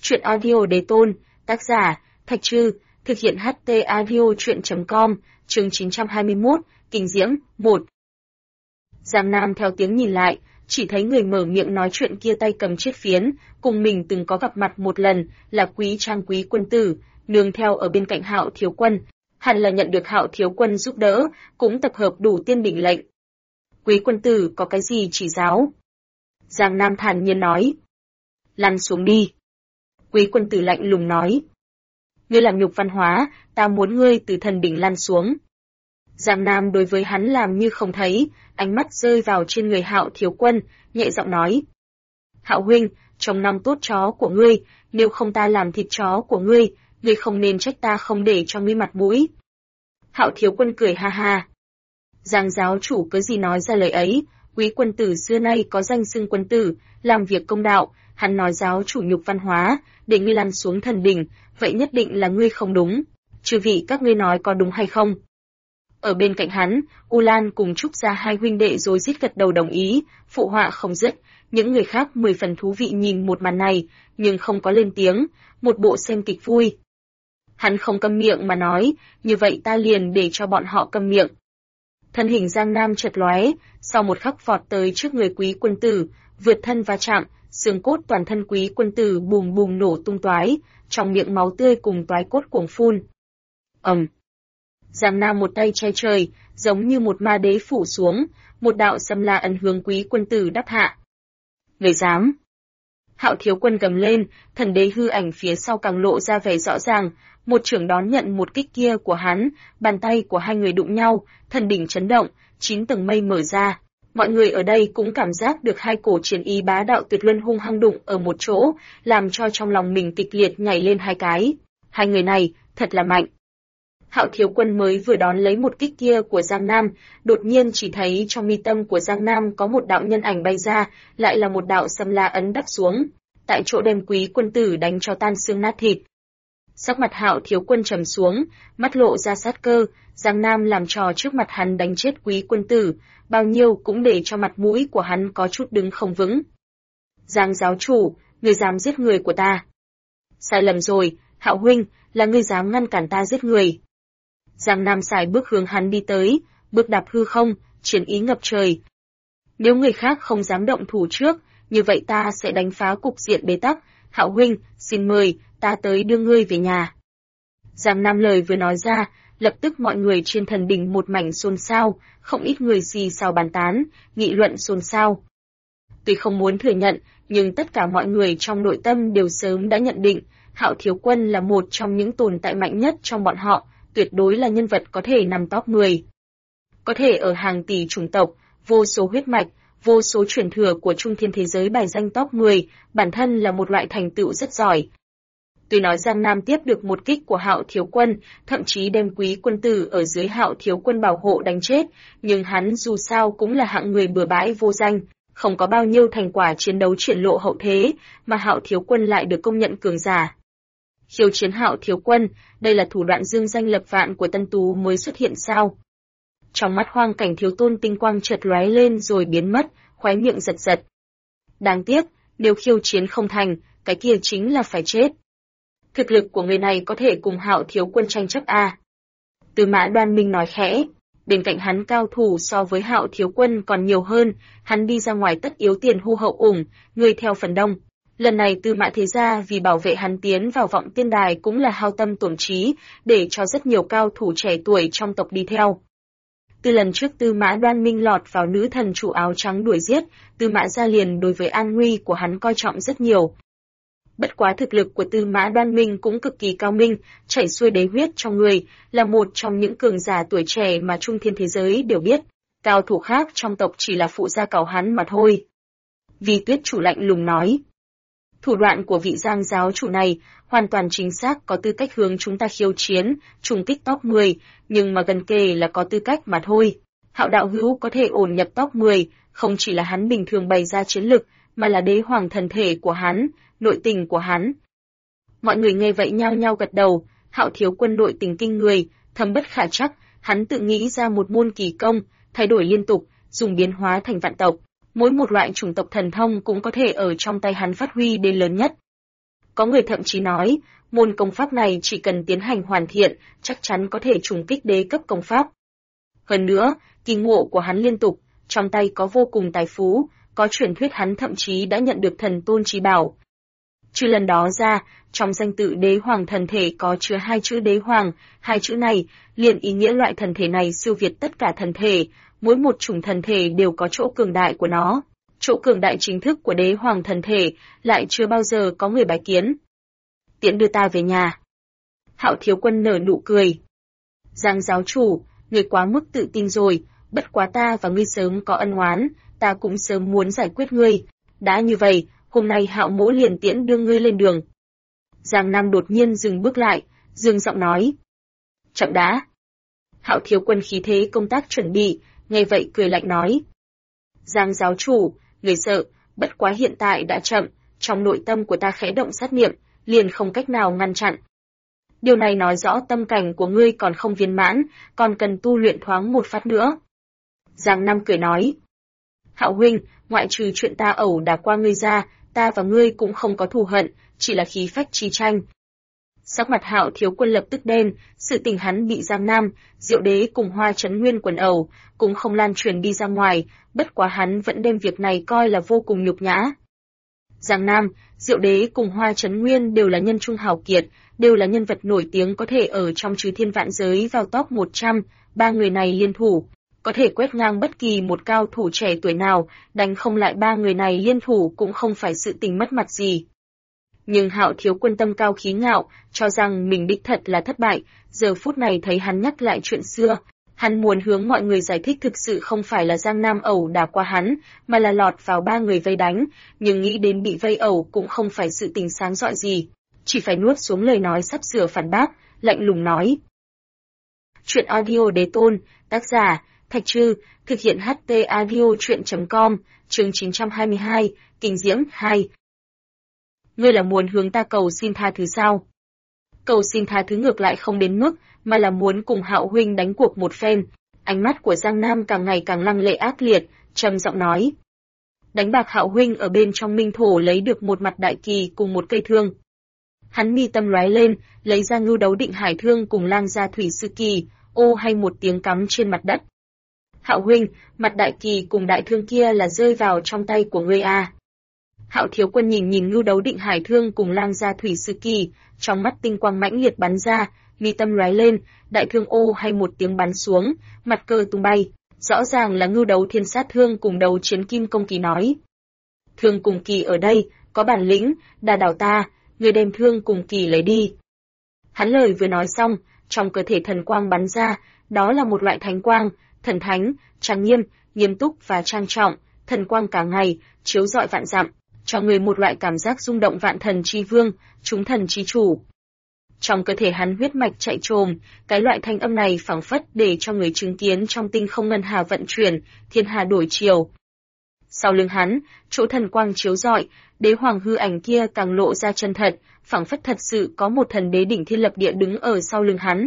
Truyện audio đề tôn, tác giả, Thạch Trư, thực hiện HT audio truyện.com, chương 921, Kinh Diễm, 1. Giang Nam theo tiếng nhìn lại, chỉ thấy người mở miệng nói chuyện kia tay cầm chiếc phiến, cùng mình từng có gặp mặt một lần, là Quý Trang Quý quân tử, nương theo ở bên cạnh Hạo Thiếu Quân, hẳn là nhận được Hạo Thiếu Quân giúp đỡ, cũng tập hợp đủ tiên đỉnh lệnh. Quý quân tử có cái gì chỉ giáo? Giang Nam thản nhiên nói. Lăn xuống đi. Quý quân tử lạnh lùng nói. Ngươi làm nhục văn hóa, ta muốn ngươi từ thần đỉnh lăn xuống. Giang Nam đối với hắn làm như không thấy, ánh mắt rơi vào trên người Hạo Thiếu Quân, nhẹ giọng nói. Hạo huynh, trong năm tốt chó của ngươi, nếu không ta làm thịt chó của ngươi không nên trách ta không để cho ngươi mặt mũi. Hạo Thiếu Quân cười ha ha. Giang giáo chủ cứ gì nói ra lời ấy, Quý quân tử xưa nay có danh xưng quân tử, làm việc công đạo, hắn nói giáo chủ nhục văn hóa, để ngươi lăn xuống thần đỉnh, vậy nhất định là ngươi không đúng. Chư vị các ngươi nói có đúng hay không? Ở bên cạnh hắn, U Lan cùng Trúc Gia hai huynh đệ rồi rít gật đầu đồng ý, phụ họa không dứt. Những người khác 10 phần thú vị nhìn một màn này, nhưng không có lên tiếng, một bộ xem kịch vui. Hắn không câm miệng mà nói, như vậy ta liền để cho bọn họ câm miệng. Thân hình Giang Nam chợt lóe, sau một khắc vọt tới trước người Quý quân tử, vượt thân va chạm, xương cốt toàn thân Quý quân tử bùm bùm nổ tung toái, trong miệng máu tươi cùng toái cốt cuồng phun. Giang Nam một tay che trời, giống như một ma đế phủ xuống, một đạo xâm la ấn hướng Quý quân tử đắp hạ. Người dám! Hạo Thiếu Quân gầm lên, thần đế hư ảnh phía sau càng lộ ra vẻ rõ ràng, một chưởng đón nhận một kích kia của hắn, bàn tay của hai người đụng nhau, thần đỉnh chấn động, 9 tầng mây mở ra. Mọi người ở đây cũng cảm giác được hai cổ chiến ý bá đạo tuyệt luân hung hăng đụng ở một chỗ, làm cho trong lòng mình kịch liệt nhảy lên hai cái. Hai người này, thật là mạnh. Hạo Thiếu Quân mới vừa đón lấy một kích kia của Giang Nam, đột nhiên chỉ thấy trong mi tâm của Giang Nam có một đạo nhân ảnh bay ra, lại là một đạo xâm la ấn đắp xuống, tại chỗ đem Quý quân tử đánh cho tan xương nát thịt. Sắc mặt Hạo Thiếu Quân trầm xuống, mắt lộ ra sát cơ, Giang Nam làm trò trước mặt hắn đánh chết Quý quân tử, bao nhiêu cũng để cho mặt mũi của hắn có chút đứng không vững. Giang giáo chủ, ngươi dám giết người của ta. Sai lầm rồi, Hạo huynh, là ngươi dám ngăn cản ta giết người. Giang Nam xài bước hướng hắn đi tới, bước đạp hư không, chiến ý ngập trời. Nếu người khác không dám động thủ trước, như vậy ta sẽ đánh phá cục diện bế tắc. Hạo huynh, xin mời, ta tới đưa ngươi về nhà. Giang Nam lời vừa nói ra, lập tức mọi người trên thần đỉnh một mảnh xôn xao, không ít người xì xào bàn tán, nghị luận xôn xao. Tuy không muốn thừa nhận, nhưng tất cả mọi người trong nội tâm đều sớm đã nhận định, Hạo Thiếu Quân là một trong những tồn tại mạnh nhất trong bọn họ, tuyệt đối là nhân vật có thể nằm top 10. Có thể ở hàng tỷ chủng tộc, vô số huyết mạch, vô số truyền thừa của trung thiên thế giới bài danh top 10, bản thân là một loại thành tựu rất giỏi. Tuy nói Giang Nam tiếp được một kích của Hạo Thiếu Quân, thậm chí đem Quý quân tử ở dưới Hạo Thiếu Quân bảo hộ đánh chết, nhưng hắn dù sao cũng là hạng người bừa bãi vô danh, không có bao nhiêu thành quả chiến đấu triển lộ hậu thế, mà Hạo Thiếu Quân lại được công nhận cường giả. Khiêu chiến Hạo Thiếu Quân, đây là thủ đoạn dương danh lập vạn của Tân Tú mới xuất hiện sao? Trong mắt Hoang Cảnh Thiếu Tôn tinh quang chợt lóe lên rồi biến mất, khóe miệng giật giật. Đáng tiếc, nếu khiêu chiến không thành, cái kia chính là phải chết. Thực lực của người này có thể cùng Hạo Thiếu Quân tranh chấp à? Tư Mã Đoan Minh nói khẽ, bên cạnh hắn cao thủ so với Hạo Thiếu Quân còn nhiều hơn, hắn đi ra ngoài tất yếu tiền hô hậu ủng, người theo phần đông. Lần này Tư Mã thế gia vì bảo vệ hắn tiến vào Vọng Tiên Đài cũng là hao tâm tổn trí, để cho rất nhiều cao thủ trẻ tuổi trong tộc đi theo. Từ lần trước Tư Mã Đoan Minh lọt vào nữ thần chủ áo trắng đuổi giết, Tư Mã gia liền đối với an nguy của hắn coi trọng rất nhiều. Bất quá thực lực của Tư Mã Đoan Minh cũng cực kỳ cao minh, chảy xuôi đế huyết trong người, là một trong những cường giả tuổi trẻ mà trung thiên thế giới đều biết. Cao thủ khác trong tộc chỉ là phụ gia cào hắn mà thôi. Vi Tuyết chủ lạnh lùng nói. Thủ đoạn của vị Giang giáo chủ này hoàn toàn chính xác có tư cách hướng chúng ta khiêu chiến, trùng kích top 10, nhưng mà gần kề là có tư cách mà thôi. Hạo đạo hữu có thể ổn nhập top 10, không chỉ là hắn bình thường bày ra chiến lực, mà là đế hoàng thần thể của hắn, nội tình của hắn. Mọi người nghe vậy nhao nhao gật đầu, Hạo Thiếu Quân nội tình kinh người, thâm bất khả trắc, hắn tự nghĩ ra một môn kỳ công, thay đổi liên tục, dùng biến hóa thành vạn tộc. Mỗi một loại chủng tộc thần thông cũng có thể ở trong tay hắn phát huy đến lớn nhất. Có người thậm chí nói, môn công pháp này chỉ cần tiến hành hoàn thiện, chắc chắn có thể trùng kích đế cấp công pháp. Hơn nữa, kỳ ngộ của hắn liên tục, trong tay có vô cùng tài phú, có truyền thuyết hắn thậm chí đã nhận được thần tôn trí bảo. Trừ lần đó ra, trong danh tự đế hoàng thần thể có chứa 2 chữ đế hoàng, 2 chữ này liền ý nghĩa loại thần thể này siêu việt tất cả thần thể, mỗi một chủng thần thể đều có chỗ cường đại của nó. Chỗ cường đại chính thức của đế hoàng thần thể lại chưa bao giờ có người bái kiến. Tiễn đưa ta về nhà. Hạo Thiếu Quân nở nụ cười. Giang giáo chủ, người quá mức tự tin rồi, bất quá ta và ngươi sớm có ân oán, ta cũng sớm muốn giải quyết ngươi. Đã như vậy, hôm nay Hạo mỗ liền tiễn đưa ngươi lên đường. Giang Nam đột nhiên dừng bước lại, dương giọng nói. Chậm đã. Hạo Thiếu Quân khí thế công tác chuẩn bị, nghe vậy cười lạnh nói. Giang giáo chủ, người sợ, bất quá hiện tại đã chậm, trong nội tâm của ta khẽ động sát niệm, liền không cách nào ngăn chặn. Điều này nói rõ tâm cảnh của ngươi còn không viên mãn, còn cần tu luyện thoáng một phát nữa. Giang Nam cười nói. Hạo huynh, ngoại trừ chuyện ta ẩu đả qua ngươi ra, ta và ngươi cũng không có thù hận, chỉ là khí phách chi tranh. Sắc mặt Hạo Thiếu Quân lập tức đen, sự tình hắn bị Giang Nam, Diệu Đế cùng Hoa Chấn Nguyên quần ẩu, cũng không lan truyền đi ra ngoài, bất quá hắn vẫn đem việc này coi là vô cùng nhục nhã. Giang Nam, Diệu Đế cùng Hoa Chấn Nguyên đều là nhân trung hào kiệt, đều là nhân vật nổi tiếng có thể ở trong chư thiên vạn giới vào top 100, 3 người này liên thủ, có thể quét ngang bất kỳ một cao thủ trẻ tuổi nào, đánh không lại 3 người này liên thủ cũng không phải sự tình mất mặt gì. Nhưng Hạo Thiếu Quân tâm cao khí ngạo, cho rằng mình đích thật là thất bại, giờ phút này thấy hắn nhắc lại chuyện xưa, hắn muốn hướng mọi người giải thích thực sự không phải là Giang Nam ẩu đả qua hắn, mà là lọt vào 3 người vây đánh, nhưng nghĩ đến bị vây ẩu cũng không phải sự tình sáng rọi gì, chỉ phải nuốt xuống lời nói sắp sửa phản bác, lạnh lùng nói. Chuyện audio đế tôn, tác giả, Thạch Trư, thực hiện HT audio chuyện.com, chương 922, Kinh Diễm 2. Ngươi là muốn hướng ta cầu xin tha thứ sao? Cầu xin tha thứ ngược lại không đến mức, mà là muốn cùng Hạo huynh đánh cuộc một phen. Ánh mắt của Giang Nam càng ngày càng lăng lệ ác liệt, trầm giọng nói. Đánh bạc Hạo huynh ở bên trong minh thổ lấy được một mặt đại kỳ cùng một cây thương. Hắn mi tâm lóe lên, lấy ra ngưu đấu định hải thương cùng lang gia thủy sư kỳ, ô hay một tiếng cắm trên mặt đất. Hạo huynh, mặt đại kỳ cùng đại thương kia là rơi vào trong tay của ngươi à. Hạo Thiếu Quân nhìn ngưu đấu định hải thương cùng lang gia thủy sư kỳ, trong mắt tinh quang mãnh liệt bắn ra, mi tâm lóe lên, đại thương ô hay một tiếng bắn xuống, mặt cơ tung bay, rõ ràng là ngưu đấu thiên sát thương cùng đấu chiến kim công kỳ nói. Thương cùng kỳ ở đây, có bản lĩnh, đà đảo ta, người đem thương cùng kỳ lấy đi. Hắn lời vừa nói xong, trong cơ thể thần quang bắn ra, đó là một loại thánh quang, thần thánh, trang nghiêm, nghiêm túc và trang trọng, thần quang cả ngày, chiếu rọi vạn dặm, cho người một loại cảm giác rung động vạn thần chi vương, chúng thần chi chủ. Trong cơ thể hắn huyết mạch chạy trồm, cái loại thanh âm này phảng phất để cho người chứng kiến trong tinh không ngân hà vận chuyển, thiên hà đổi chiều. Sau lưng hắn, chỗ thần quang chiếu rọi, đế hoàng hư ảnh kia càng lộ ra chân thật, phảng phất thật sự có một thần đế đỉnh thiên lập địa đứng ở sau lưng hắn.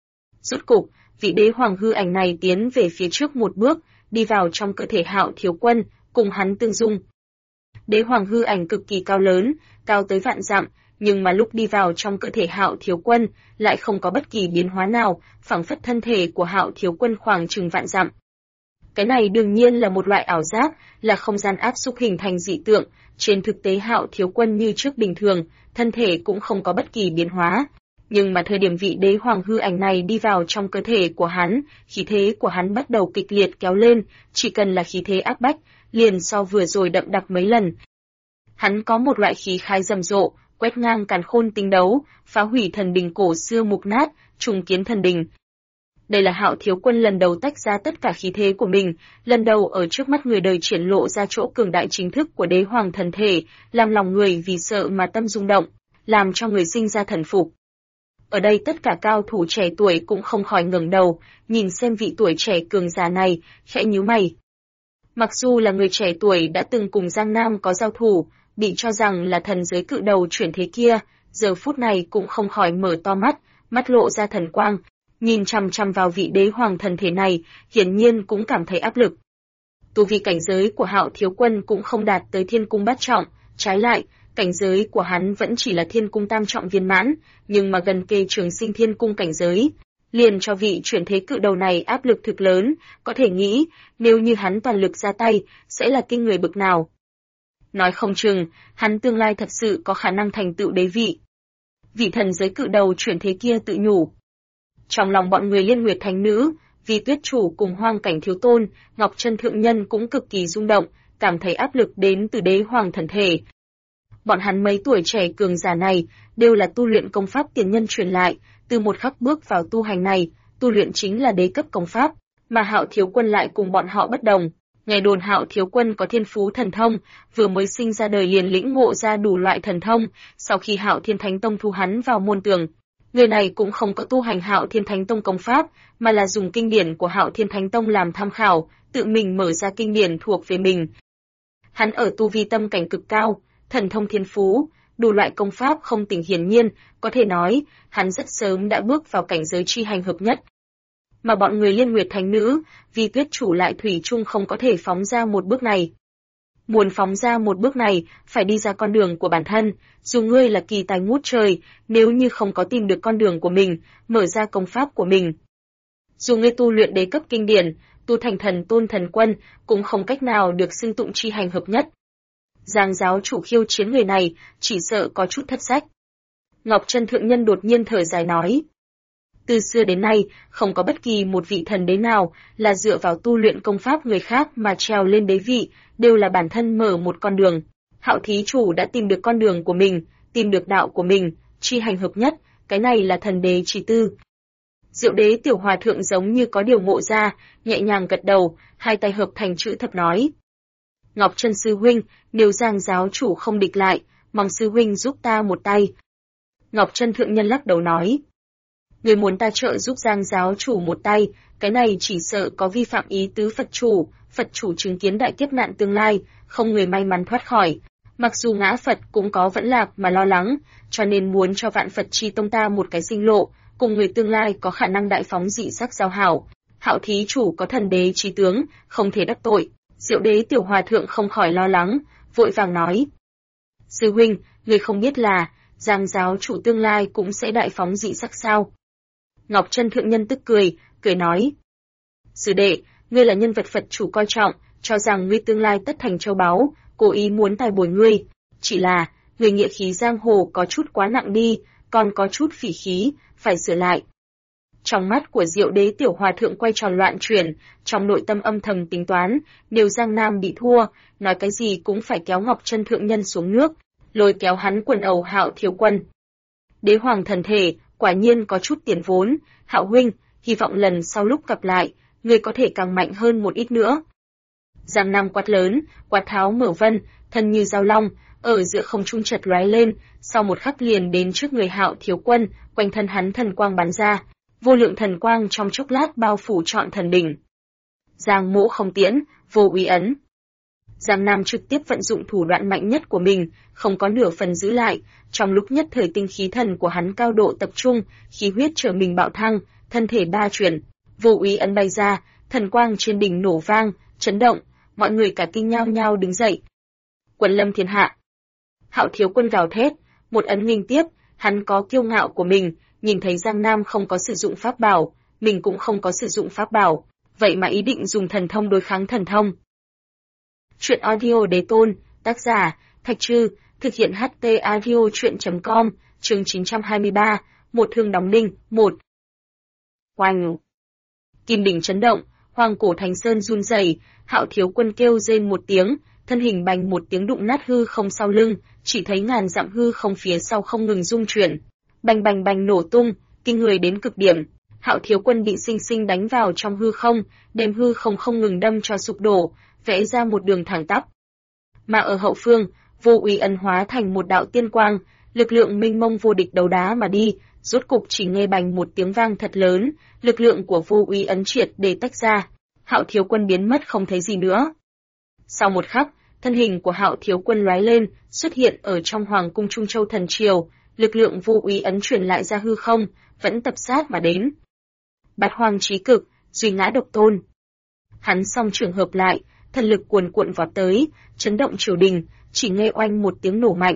Rốt cục, vị đế hoàng hư ảnh này tiến về phía trước một bước, đi vào trong cơ thể Hạo Thiếu Quân, cùng hắn tương dung. Đế hoàng hư ảnh cực kỳ cao lớn, cao tới vạn dặm, nhưng mà lúc đi vào trong cơ thể Hạo Thiếu Quân, lại không có bất kỳ biến hóa nào, phảng phất thân thể của Hạo Thiếu Quân khoảng chừng vạn dặm. Cái này đương nhiên là một loại ảo giác, là không gian áp xúc hình thành dị tượng, trên thực tế Hạo Thiếu Quân như trước bình thường, thân thể cũng không có bất kỳ biến hóa. Nhưng mà thời điểm vị đế hoàng hư ảnh này đi vào trong cơ thể của hắn, khí thế của hắn bắt đầu kịch liệt kéo lên, chỉ cần là khí thế áp bách, liền so vừa rồi đậm đặc mấy lần. Hắn có một loại khí khái rầm rộ, quét ngang càn khôn tinh đấu, phá hủy thần đình cổ xưa mục nát, trùng kiến thần đình. Đây là Hạo Thiếu Quân lần đầu tách ra tất cả khí thế của mình, lần đầu ở trước mắt người đời triển lộ ra chỗ cường đại chính thức của đế hoàng thần thể, làm lòng người vì sợ mà tâm rung động, làm cho người sinh ra thần phục. Ở đây tất cả cao thủ trẻ tuổi cũng không khỏi ngẩng đầu, nhìn xem vị tuổi trẻ cường giả này, khẽ nhíu mày. Mặc dù là người trẻ tuổi đã từng cùng Giang Nam có giao thủ, bị cho rằng là thần giới cự đầu chuyển thế kia, giờ phút này cũng không khỏi mở to mắt, mắt lộ ra thần quang, nhìn chằm chằm vào vị đế hoàng thần thể này, hiển nhiên cũng cảm thấy áp lực. Tu vi cảnh giới của Hạo Thiếu Quân cũng không đạt tới thiên cung bát trọng, trái lại, cảnh giới của hắn vẫn chỉ là Thiên Cung tam trọng viên mãn, nhưng mà gần kề Trường Sinh Thiên Cung cảnh giới, liền cho vị chuyển thế cự đầu này áp lực thực lớn, có thể nghĩ, nếu như hắn toàn lực ra tay, sẽ là kinh người bực nào. Nói không chừng, hắn tương lai thật sự có khả năng thành tựu đế vị. Vị thần giới cự đầu chuyển thế kia tự nhủ. Trong lòng bọn người Liên Nguyệt Thánh Nữ, vì Tuyết Chủ cùng Hoang Cảnh Thiếu Tôn, Ngọc Chân Thượng Nhân cũng cực kỳ rung động, cảm thấy áp lực đến từ đế hoàng thần thể. Bọn hắn mấy tuổi trẻ cường giả này, đều là tu luyện công pháp tiền nhân truyền lại, từ một khắc bước vào tu hành này, tu luyện chính là đế cấp công pháp, mà Hạo Thiếu Quân lại cùng bọn họ bất đồng. Nghe đồn Hạo Thiếu Quân có thiên phú thần thông, vừa mới sinh ra đời liền lĩnh ngộ ra đủ loại thần thông, sau khi Hạo Thiên Thánh Tông thu hắn vào môn tường, người này cũng không có tu hành Hạo Thiên Thánh Tông công pháp, mà là dùng kinh điển của Hạo Thiên Thánh Tông làm tham khảo, tự mình mở ra kinh điển thuộc về mình. Hắn ở tu vi tâm cảnh cực cao, thần thông thiên phú, đủ loại công pháp không tỉnh hiển nhiên, có thể nói, hắn rất sớm đã bước vào cảnh giới chi hành hợp nhất. Mà bọn người Liên Nguyệt Thánh Nữ, vì Tuyết Chủ lại thủy chung không có thể phóng ra một bước này. Muốn phóng ra một bước này, phải đi ra con đường của bản thân, dù ngươi là kỳ tài ngút trời, nếu như không có tìm được con đường của mình, mở ra công pháp của mình. Dù ngươi tu luyện đế cấp kinh điển, tu thành thần tôn thần quân, cũng không cách nào được xưng tụng chi hành hợp nhất. Giang giáo chủ khiêu chiến người này, chỉ sợ có chút thất sách. Ngọc Chân Thượng Nhân đột nhiên thở dài nói. Từ xưa đến nay, không có bất kỳ một vị thần đế nào là dựa vào tu luyện công pháp người khác mà trèo lên đế vị, đều là bản thân mở một con đường. Hạo thí chủ đã tìm được con đường của mình, tìm được đạo của mình, chi hành hợp nhất, cái này là thần đế chỉ tư. Diệu đế tiểu hòa thượng giống như có điều ngộ ra, nhẹ nhàng gật đầu, hai tay hợp thành chữ thập nói. Ngọc Chân sư huynh, nếu Giang giáo chủ không địch lại, mong sư huynh giúp ta một tay. Ngọc Chân Thượng Nhân lắc đầu nói. Người muốn ta trợ giúp Giang giáo chủ một tay, cái này chỉ sợ có vi phạm ý tứ Phật chủ chứng kiến đại kiếp nạn tương lai, không người may mắn thoát khỏi. Mặc dù ngã Phật cũng có vẫn lạc mà lo lắng, cho nên muốn cho Vạn Phật Chi Tông ta một cái sinh lộ, cùng người tương lai có khả năng đại phóng dị sắc giao hảo. Hạo thí chủ có thần đế trí tướng, không thể đắc tội. Diệu đế tiểu hòa thượng không khỏi lo lắng, vội vàng nói. Sư huynh, người không biết là, Giang giáo chủ tương lai cũng sẽ đại phóng dị sắc sao? Ngọc Chân Thượng Nhân tức cười nói. Sư đệ, ngươi là nhân vật Phật chủ coi trọng, cho rằng ngươi tương lai tất thành châu báu, cố ý muốn tài bồi ngươi. Chỉ là, người nghĩa khí giang hồ có chút quá nặng đi, còn có chút phỉ khí, phải sửa lại. Trong mắt của Diệu đế tiểu hòa thượng quay tròn loạn chuyển, trong nội tâm âm thầm tính toán, nếu Giang Nam bị thua, nói cái gì cũng phải kéo Ngọc Chân Thượng Nhân xuống nước, lôi kéo hắn quần ẩu Hạo Thiếu Quân. Đế hoàng thần thể, quả nhiên có chút tiền vốn, Hạo huynh, hy vọng lần sau lúc gặp lại, ngươi có thể càng mạnh hơn một ít nữa. Giang Nam quát lớn, quát tháo mở vân, thân như dao long, ở giữa không trung chợt lóe lên, sau một khắc liền đến trước người Hạo Thiếu Quân, quanh thân hắn thần quang bắn ra, vô lượng thần quang trong chốc lát bao phủ trọn thần đỉnh. Giang Mỗ không tiễn, vô uy ấn. Giang Nam trực tiếp vận dụng thủ đoạn mạnh nhất của mình, không có nửa phần giữ lại, trong lúc nhất thời tinh khí thần của hắn cao độ tập trung, khí huyết trở mình bạo thăng, thân thể ba chuyển, vô uy ấn bay ra, thần quang trên đỉnh nổ vang, chấn động, mọi người cả kinh nhao nhao đứng dậy. Quần lâm thiên hạ. Hạo Thiếu Quân gào thét, một ấn nghênh tiếp, hắn có kiêu ngạo của mình, nhìn thấy Giang Nam không có sử dụng pháp bảo, mình cũng không có sử dụng pháp bảo, vậy mà ý định dùng thần thông đối kháng thần thông. Truyện audio Đế Tôn, tác giả, Thạch Trư, thực hiện HT audio truyện.com, chương 923, một thương đóng đinh, 1. Oanh! Kim đỉnh chấn động, Hoàng Cổ Thành Sơn run rẩy, Hạo Thiếu Quân kêu rên một tiếng, thân hình bành một tiếng đụng nát hư không sau lưng, chỉ thấy ngàn dặm hư không phía sau không ngừng rung chuyển, bành bành bành nổ tung, kinh người đến cực điểm. Hạo Thiếu Quân bị sinh sinh đánh vào trong hư không, đem hư không không ngừng đâm cho sụp đổ, vẽ ra một đường thẳng tắp. Mà ở hậu phương, vô uy ấn hóa thành một đạo tiên quang, lực lượng mênh mông vô địch đấu đá mà đi, rốt cục chỉ nghe bành một tiếng vang thật lớn, lực lượng của vô uy ấn triệt để tách ra. Hạo Thiếu Quân biến mất không thấy gì nữa. Sau một khắc, thân hình của Hạo Thiếu Quân lóe lên, xuất hiện ở trong Hoàng cung Trung Châu Thần Triều, lực lượng vô uy ấn truyền lại ra hư không, vẫn tập sát mà đến. Bát Hoang Chí Cực, duy ngã độc tôn. Hắn song trường hợp lại, thần lực cuồn cuộn vọt tới, chấn động triều đình, chỉ nghe oanh một tiếng nổ mạnh,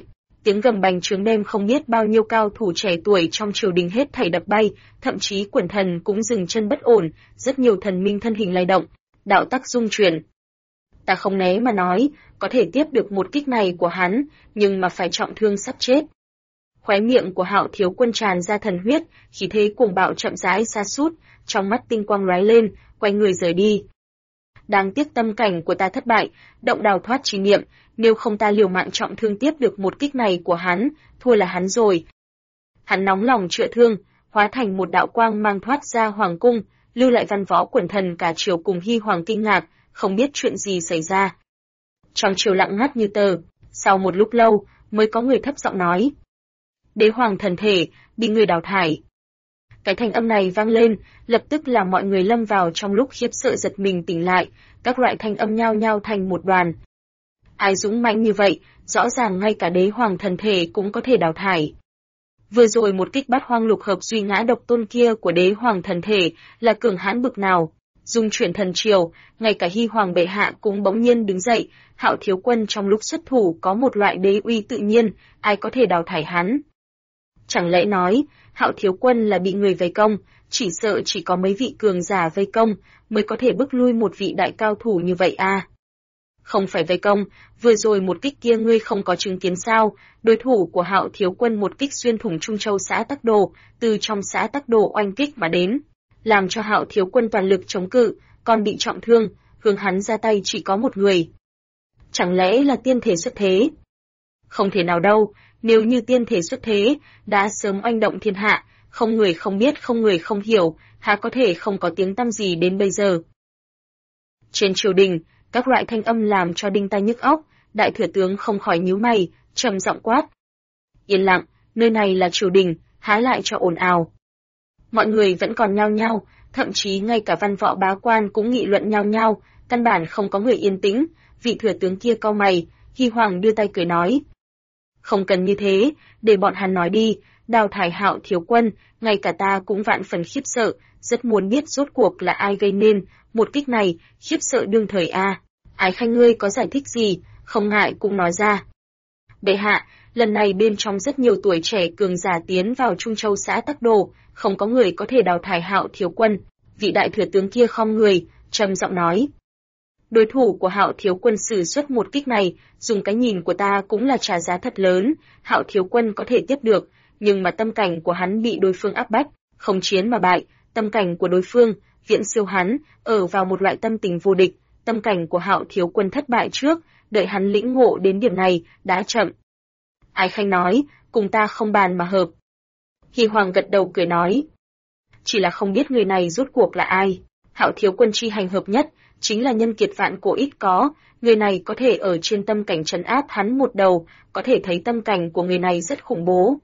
tiếng gầm bành trướng đem không biết bao nhiêu cao thủ trẻ tuổi trong triều đình hết thảy đập bay, thậm chí quần thần cũng dừng chân bất ổn, rất nhiều thần minh thân hình lay động, đạo tắc dung chuyển. Ta không né mà nói, có thể tiếp được một kích này của hắn, nhưng mà phải trọng thương sắp chết. Khóe miệng của Hạo Thiếu Quân tràn ra thần huyết, khí thế cuồng bạo chậm rãi sa sút, trong mắt tinh quang lóe lên, quay người rời đi. Đáng tiếc tâm cảnh của ta thất bại, động đào thoát chi niệm, nếu không ta liều mạng trọng thương tiếp được một kích này của hắn, thua là hắn rồi. Hắn nóng lòng chữa thương, hóa thành một đạo quang mang thoát ra hoàng cung, lưu lại văn võ quần thần cả triều cùng Hy Hoàng kinh ngạc, không biết chuyện gì xảy ra. Trong triều lặng ngắt như tờ, sau một lúc lâu, mới có người thấp giọng nói. Đế hoàng thần thể, bị người đào thải. Cái thanh âm này vang lên, lập tức làm mọi người lâm vào trong lúc khiếp sợ giật mình tỉnh lại, các loại thanh âm nhao nhao thành một đoàn. Ai dũng mãnh như vậy, rõ ràng ngay cả đế hoàng thần thể cũng có thể đào thải. Vừa rồi một kích bát hoang lục hợp duy ngã độc tôn kia của đế hoàng thần thể là cường hãn bực nào, dung chuyển thần triều, ngay cả Hy Hoàng bệ hạ cũng bỗng nhiên đứng dậy, Hạo Thiếu Quân trong lúc xuất thủ có một loại đế uy tự nhiên, ai có thể đào thải hắn? Chẳng lẽ nói, Hạo Thiếu Quân là bị người vây công, chỉ sợ chỉ có mấy vị cường giả vây công mới có thể bức lui một vị đại cao thủ như vậy à? Không phải vây công, vừa rồi một kích kia ngươi không có chứng kiến sao? Đối thủ của Hạo Thiếu Quân một kích xuyên thủng Trung Châu xã Tắc Đồ, từ trong xã Tắc Đồ oanh kích mà đến, làm cho Hạo Thiếu Quân toàn lực chống cự, còn bị trọng thương, hướng hắn ra tay chỉ có một người. Chẳng lẽ là tiên thể xuất thế? Không thể nào đâu, nếu như tiên thể xuất thế, đã sớm oanh động thiên hạ, không người không biết không người không hiểu, há có thể không có tiếng tăm gì đến bây giờ. Trên triều đình, các loại thanh âm làm cho đinh tai nhức óc, đại thừa tướng không khỏi nhíu mày, trầm giọng quát. Yên lặng, nơi này là triều đình, há lại cho ồn ào. Mọi người vẫn còn nhao nhao, thậm chí ngay cả văn võ bá quan cũng nghị luận nhao nhao, căn bản không có người yên tĩnh, vị thừa tướng kia cau mày, Hy Hoàng đưa tay cười nói. Không cần như thế, để bọn hắn nói đi, đào thải Hạo Thiếu Quân, ngay cả ta cũng vạn phần khiếp sợ, rất muốn biết rốt cuộc là ai gây nên một kích này, khiếp sợ đương thời a. Ái Khanh ngươi có giải thích gì, không ngại cũng nói ra. Bệ hạ, lần này bên trong rất nhiều tuổi trẻ cường giả tiến vào Trung Châu xã Tắc Đồ, không có người có thể đào thải Hạo Thiếu Quân. Vị đại thừa tướng kia khom người, trầm giọng nói. Đối thủ của Hạo Thiếu Quân sử xuất một kích này, dùng cái nhìn của ta cũng là trả giá thật lớn, Hạo Thiếu Quân có thể tiếp được, nhưng mà tâm cảnh của hắn bị đối phương áp bách, không chiến mà bại, tâm cảnh của đối phương viễn siêu hắn, ở vào một loại tâm tình vô địch, tâm cảnh của Hạo Thiếu Quân thất bại trước, đợi hắn lĩnh ngộ đến điểm này, đã chậm. Ái Khanh nói, cùng ta không bàn mà hợp. Hy Hoàng gật đầu cười nói. Chỉ là không biết người này rốt cuộc là ai. Hạo Thiếu Quân chi hành hợp nhất, chính là nhân kiệt vạn cổ ít có, người này có thể ở trên tâm cảnh trấn áp hắn một đầu, có thể thấy tâm cảnh của người này rất khủng bố.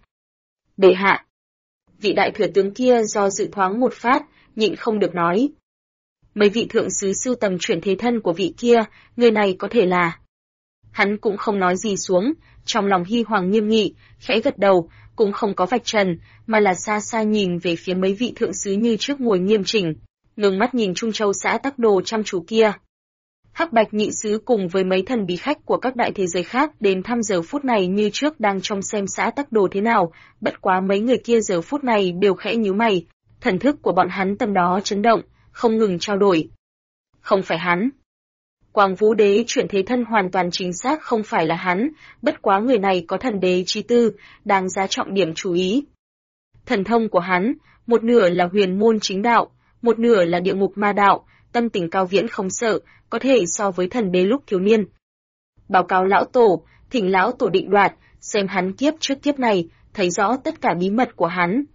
Bệ hạ. Vị đại thừa tướng kia do dự thoáng một phát, nhịn không được nói. Mấy vị thượng sứ sưu tầm chuyển thế thân của vị kia, người này có thể là. Hắn cũng không nói gì xuống, trong lòng Hy Hoàng nghiêm nghị, khẽ gật đầu, cũng không có vạch trần, mà là xa xa nhìn về phía mấy vị thượng sứ như trước ngồi nghiêm chỉnh, ngừng mắt nhìn Trung Châu xã Tắc Đồ chăm chú kia. Hắc Bạch nhị sứ cùng với mấy thần bí khách của các đại thế giới khác đến thăm giờ phút này như trước đang trông xem xã Tắc Đồ thế nào, bất quá mấy người kia giờ phút này đều khẽ nhíu mày, thần thức của bọn hắn tầm đó chấn động, không ngừng trao đổi. Không phải hắn. Quang Vũ Đế chuyển thế thân hoàn toàn chính xác không phải là hắn, bất quá người này có thần đế chi tư, đáng giá trọng điểm chú ý. Thần thông của hắn, một nửa là huyền môn chính đạo, một nửa là địa ngục ma đạo, tâm tình cao viễn không sợ, có thể so với thần đế lúc thiếu niên. Báo cáo lão tổ, thỉnh lão tổ định đoạt, xem hắn kiếp trước kiếp này, thấy rõ tất cả bí mật của hắn.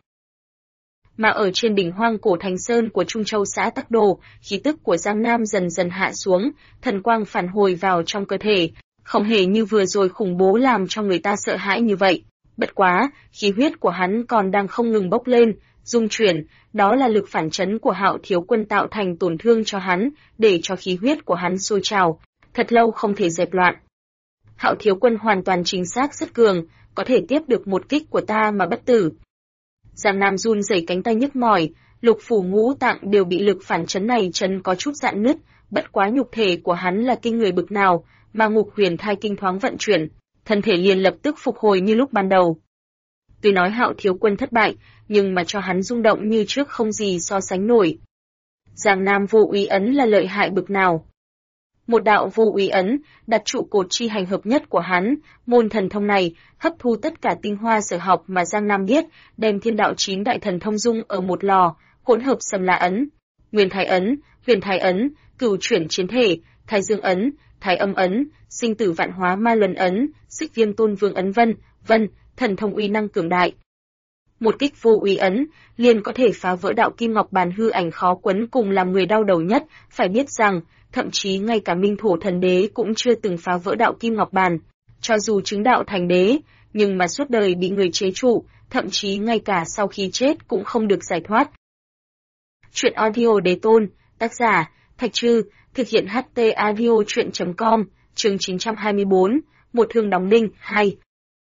Mà ở trên đỉnh hoang cổ Thành Sơn của Trung Châu xã Tắc Đồ, khí tức của Giang Nam dần dần hạ xuống, thần quang phản hồi vào trong cơ thể, không hề như vừa rồi khủng bố làm cho người ta sợ hãi như vậy. Bất quá, khí huyết của hắn còn đang không ngừng bốc lên, dung chuyển, đó là lực phản chấn của Hạo Thiếu Quân tạo thành tổn thương cho hắn, để cho khí huyết của hắn sôi trào, thật lâu không thể dẹp loạn. Hạo Thiếu Quân hoàn toàn chính xác rất cường, có thể tiếp được một kích của ta mà bất tử. Giang Nam run rẩy cánh tay nhức mỏi, lục phủ ngũ tạng đều bị lực phản chấn này chấn có chút rạn nứt, bất quá nhục thể của hắn là kinh người bực nào, mà Ngục Huyền Thai kinh thoáng vận chuyển, thân thể liền lập tức phục hồi như lúc ban đầu. Tuy nói Hạo thiếu quân thất bại, nhưng mà cho hắn rung động như trước không gì so sánh nổi. Giang Nam vô úy ấn là lợi hại bực nào. Một đạo vô úy ấn, đặt trụ cột chi hành hợp nhất của hắn, môn thần thông này, hấp thu tất cả tinh hoa sở học mà Giang Nam biết, đem thiên đạo 9 đại thần thông dung ở một lò, hỗn hợp Sầm La ấn, Nguyên Thái ấn, Huyền Thái ấn, Cửu chuyển chiến thể, Thái Dương ấn, Thái âm ấn, Sinh tử vạn hóa ma luân ấn, Xích viêm tôn vương ấn vân, thần thông uy năng cường đại. Một kích vô úy ấn, liền có thể phá vỡ đạo kim ngọc bàn hư ảnh khó quấn cùng làm người đau đầu nhất, phải biết rằng, thậm chí ngay cả Minh Thổ Thần Đế cũng chưa từng phá vỡ đạo kim ngọc bàn. Cho dù chứng đạo thành đế, nhưng mà suốt đời bị người chế trụ, thậm chí ngay cả sau khi chết cũng không được giải thoát. Truyện audio Đế Tôn, tác giả, Thạch Trư, thực hiện HT audio truyện.com, chương 924, một thương đóng đinh, 2.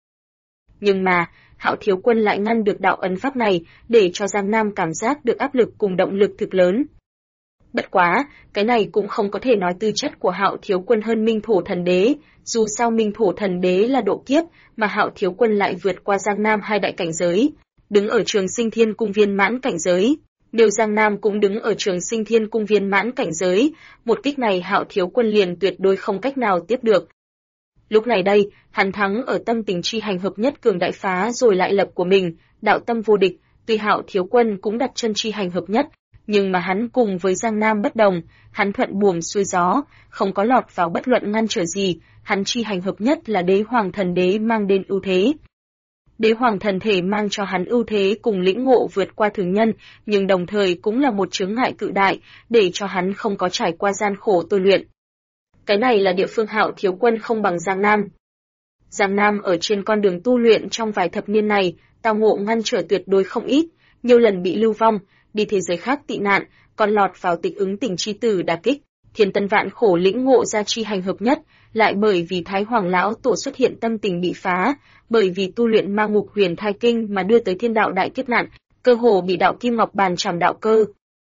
Nhưng mà, Hạo thiếu quân lại ngăn được đạo ấn pháp này, để cho Giang Nam cảm giác được áp lực cùng động lực thực lớn. Bất quá, cái này cũng không có thể nói tư chất của Hạo thiếu quân hơn Minh Thổ Thần Đế, dù sao Minh Thổ Thần Đế là độ kiếp, mà Hạo thiếu quân lại vượt qua Giang Nam 2 đại cảnh giới, đứng ở Trường Sinh Thiên Cung viên mãn cảnh giới. Nếu Giang Nam cũng đứng ở Trường Sinh Thiên Cung viên mãn cảnh giới, một kích này Hạo thiếu quân liền tuyệt đối không cách nào tiếp được. Lúc này đây, hắn thắng ở tâm tình chi hành hợp nhất cường đại phá rồi lại lập của mình, đạo tâm vô địch, tuy Hạo thiếu quân cũng đặt chân chi hành hợp nhất, nhưng mà hắn cùng với Giang Nam bất đồng, hắn thuận buồm xuôi gió, không có lọt vào bất luận ngăn trở gì, hắn chi hành hợp nhất là Đế Hoàng Thần Đế mang đến ưu thế. Đế Hoàng Thần Thể mang cho hắn ưu thế cùng lĩnh ngộ vượt qua thường nhân, nhưng đồng thời cũng là một chướng ngại cự đại, để cho hắn không có trải qua gian khổ tôi luyện. Cái này là địa phương Hạo thiếu quân không bằng Giang Nam. Giang Nam ở trên con đường tu luyện trong vài thập niên này, tao ngộ ngăn trở tuyệt đối không ít, nhiều lần bị lưu vong, đi thế giới khác tị nạn, còn lọt vào tịch ứng tình chi tử đả kích, thiên tân vạn khổ lĩnh ngộ ra chi hành hợp nhất, lại bởi vì Thái Hoàng lão tổ xuất hiện tâm tình bị phá, bởi vì tu luyện Ma Ngục Huyền Thai Kinh mà đưa tới thiên đạo đại kiếp nạn, cơ hồ bị đạo kim ngọc bàn trảm đạo cơ.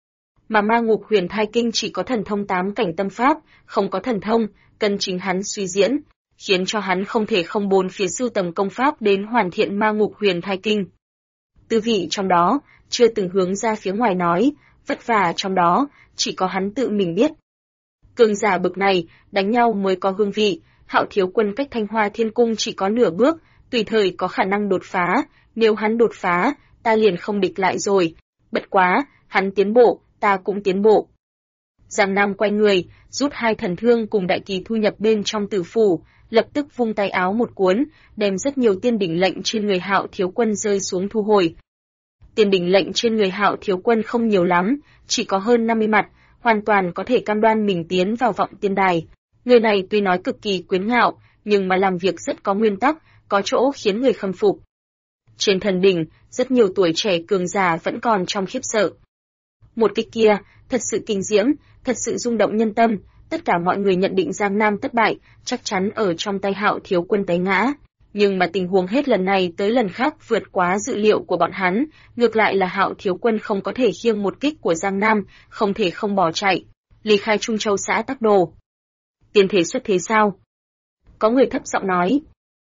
Mà Ma Ngục Huyền Thai Kinh chỉ có thần thông 8 cảnh tâm pháp, không có thần thông, cần chính hắn suy diễn, khiến cho hắn không thể không bốn phía sưu tầm công pháp đến hoàn thiện Ma Ngục Huyền Thai Kinh. Tư vị trong đó, chưa từng hướng ra phía ngoài nói, vất vả trong đó, chỉ có hắn tự mình biết. Cường giả bực này, đánh nhau mới có hương vị, Hạo thiếu quân cách Thanh Hoa Thiên Cung chỉ có nửa bước, tùy thời có khả năng đột phá, nếu hắn đột phá, ta liền không địch lại rồi. Bất quá, hắn tiến bộ, ta cũng tiến bộ. Giang Nam quay người, rút 2 thần thương cùng đại kỳ thu nhập bên trong tử phủ, lập tức vung tay áo một cuốn, đem rất nhiều tiên đỉnh lệnh trên người Hạo thiếu quân rơi xuống thu hồi. Tiên đỉnh lệnh trên người Hạo thiếu quân không nhiều lắm, chỉ có hơn 50 mặt, hoàn toàn có thể cam đoan mình tiến vào vọng tiên đài. Người này tuy nói cực kỳ quyến ngạo, nhưng mà làm việc rất có nguyên tắc, có chỗ khiến người khâm phục. Trên thần đỉnh, rất nhiều tuổi trẻ cường giả vẫn còn trong khiếp sợ. Một kích kia, thật sự kinh diễm, thật sự rung động nhân tâm, tất cả mọi người nhận định Giang Nam thất bại, chắc chắn ở trong tay Hạo thiếu quân té ngã. Nhưng mà tình huống hết lần này tới lần khác vượt quá dự liệu của bọn hắn, ngược lại là Hạo thiếu quân không có thể khiêng một kích của Giang Nam, không thể không bỏ chạy, ly khai Trung Châu xã Tắc Đồ. Tiên thể xuất thế sao? Có người thấp giọng nói.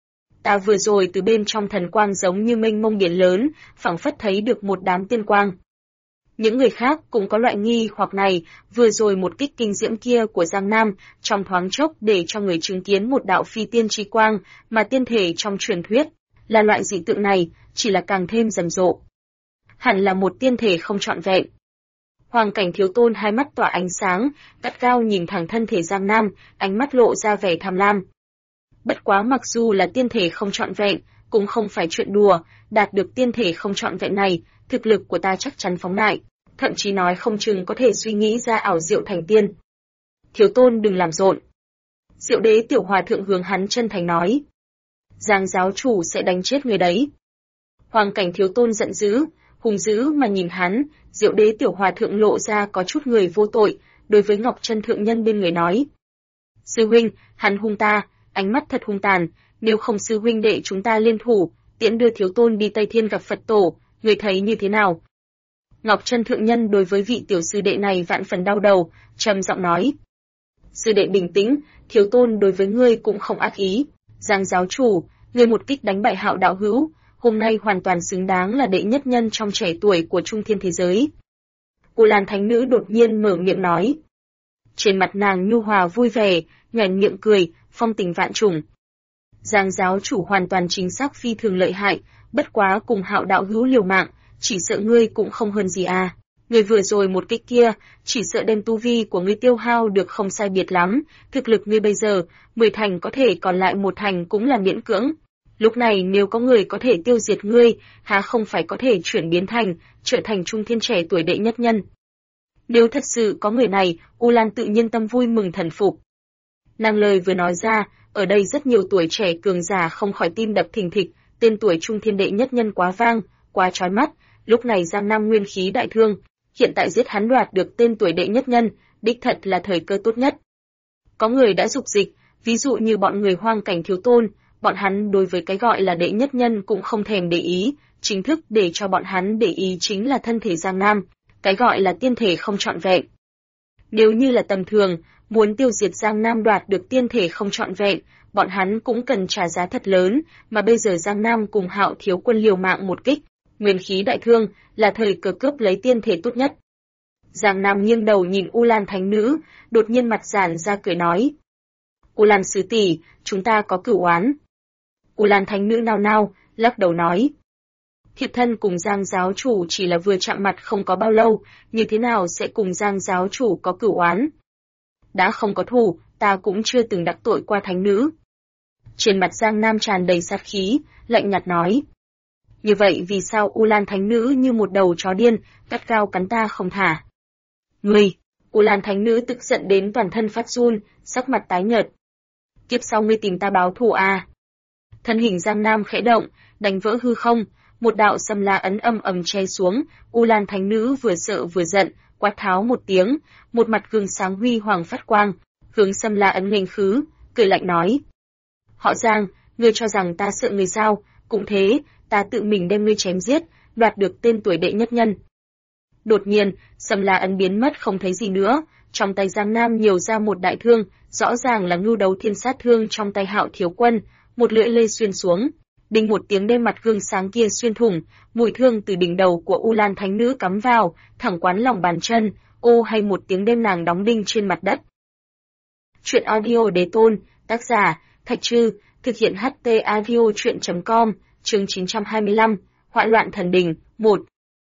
Ta vừa rồi từ bên trong thần quang giống như mênh mông biển lớn, phảng phất thấy được một đám tiên quang. Những người khác cũng có loại nghi hoặc này, vừa rồi một kích kinh diễm kia của Giang Nam, trong thoáng chốc để cho người chứng kiến một đạo phi tiên chi quang, mà tiên thể trong truyền thuyết, là loại dị tượng này, chỉ là càng thêm rầm rộ. Hẳn là một tiên thể không trọn vẹn. Hoàng Cảnh Thiếu Tôn hai mắt tỏa ánh sáng, gắt gao nhìn thẳng thân thể Giang Nam, ánh mắt lộ ra vẻ tham lam. Bất quá mặc dù là tiên thể không trọn vẹn, cũng không phải chuyện đùa, đạt được tiên thể không trọn vẹn này, thực lực của ta chắc chắn phóng đại, thậm chí nói không chừng có thể suy nghĩ ra ảo diệu thành tiên. Thiếu Tôn đừng làm rộn. Diệu Đế Tiểu Hòa Thượng hướng hắn chân thành nói. Giang giáo chủ sẽ đánh chết người đấy. Hoàng Cảnh Thiếu Tôn giận dữ, hung dữ mà nhìn hắn, Diệu Đế Tiểu Hòa Thượng lộ ra có chút người vô tội, đối với Ngọc Chân Thượng Nhân bên người nói. Sư huynh, hắn hung ta, ánh mắt thật hung tàn, nếu không sư huynh đệ chúng ta liên thủ, tiễn đưa Thiếu Tôn đi Tây Thiên gặp Phật Tổ, người thấy như thế nào? Ngọc Chân Thượng Nhân đối với vị tiểu sư đệ này vạn phần đau đầu, trầm giọng nói. Sư đệ bình tĩnh, Thiếu Tôn đối với ngươi cũng không ác ý. Giang giáo chủ, Người một kích đánh bại Hạo đạo hữu, hôm nay hoàn toàn xứng đáng là đệ nhất nhân trong trẻ tuổi của Trung Thiên thế giới. U Lan Thánh Nữ đột nhiên mở miệng nói. Trên mặt nàng nhu hòa vui vẻ, nhoẻn miệng cười, phong tình vạn trùng. Giang giáo chủ hoàn toàn chính xác phi thường lợi hại, bất quá cùng Hạo đạo hữu liều mạng, chỉ sợ ngươi cũng không hơn gì à. Ngươi vừa rồi một kích kia, chỉ sợ đem tu vi của ngươi tiêu hao được không sai biệt lắm, thực lực ngươi bây giờ, 10 thành có thể còn lại 1 thành cũng là miễn cưỡng. Lúc này nếu có người có thể tiêu diệt ngươi, há không phải có thể chuyển biến thành, trở thành Trung Thiên trẻ tuổi đệ nhất nhân. Nếu thật sự có người này, U Lan tự nhiên tâm vui mừng thần phục. Nàng lời vừa nói ra, ở đây rất nhiều tuổi trẻ cường giả không khỏi tim đập thình thịch, tên tuổi Trung Thiên đệ nhất nhân quá vang, quá chói mắt, lúc này Giang Nam nguyên khí đại thương, hiện tại giết hắn đoạt được tên tuổi đệ nhất nhân, đích thật là thời cơ tốt nhất. Có người đã dục dịch, ví dụ như bọn người Hoang Cảnh Thiếu Tôn, bọn hắn đối với cái gọi là đệ nhất nhân cũng không thèm để ý, chính thức để cho bọn hắn để ý chính là thân thể Giang Nam, cái gọi là tiên thể không trọn vẹn. Nếu như là tầm thường, muốn tiêu diệt Giang Nam đoạt được tiên thể không trọn vẹn, bọn hắn cũng cần trả giá thật lớn, mà bây giờ Giang Nam cùng Hạo thiếu quân liều mạng một kích, nguyên khí đại thương, là thời cơ cướp lấy tiên thể tốt nhất. Giang Nam nghiêng đầu nhìn U Lan Thánh Nữ, đột nhiên mặt giãn ra cười nói. U Lan sứ tỷ, chúng ta có cửu oán. U Lan Thánh Nữ nao nao, lắc đầu nói. Thiệp thân cùng Giang giáo chủ chỉ là vừa chạm mặt không có bao lâu, như thế nào sẽ cùng Giang giáo chủ có cửu oán? Đã không có thù, ta cũng chưa từng đắc tội qua Thánh Nữ. Trên mặt Giang Nam tràn đầy sát khí, lạnh nhạt nói. Như vậy vì sao U Lan Thánh Nữ như một đầu chó điên, gắt gao cắn ta không thả? Ngươi! U Lan Thánh Nữ tức giận đến toàn thân phát run, sắc mặt tái nhợt. Kiếp sau ngươi tìm ta báo thù à? Thân hình Giang Nam khẽ động, đánh vỡ hư không, một đạo xâm la ấn âm ầm che xuống, U Lan Thánh Nữ vừa sợ vừa giận, quát tháo một tiếng, một mặt gương sáng huy hoàng phát quang, hướng xâm la ấn nghênh khứ, cười lạnh nói. Họ Giang, ngươi cho rằng ta sợ ngươi sao, cũng thế, ta tự mình đem ngươi chém giết, đoạt được tên tuổi đệ nhất nhân. Đột nhiên, xâm la ấn biến mất không thấy gì nữa, trong tay Giang Nam nhiều ra một đại thương, rõ ràng là ngưu đấu thiên sát thương trong tay Hạo thiếu quân, một lưỡi lê xuyên xuống. Đinh một tiếng đem mặt gương sáng kia xuyên thủng, mũi thương từ đỉnh đầu của U Lan Thánh Nữ cắm vào, thẳng quán lòng bàn chân, ô hay một tiếng đem nàng đóng đinh trên mặt đất. Truyện audio đế tôn, tác giả, Thạch Trư, thực hiện HT audio truyện.com, chương 925, Hoạn loạn thần đình, 1.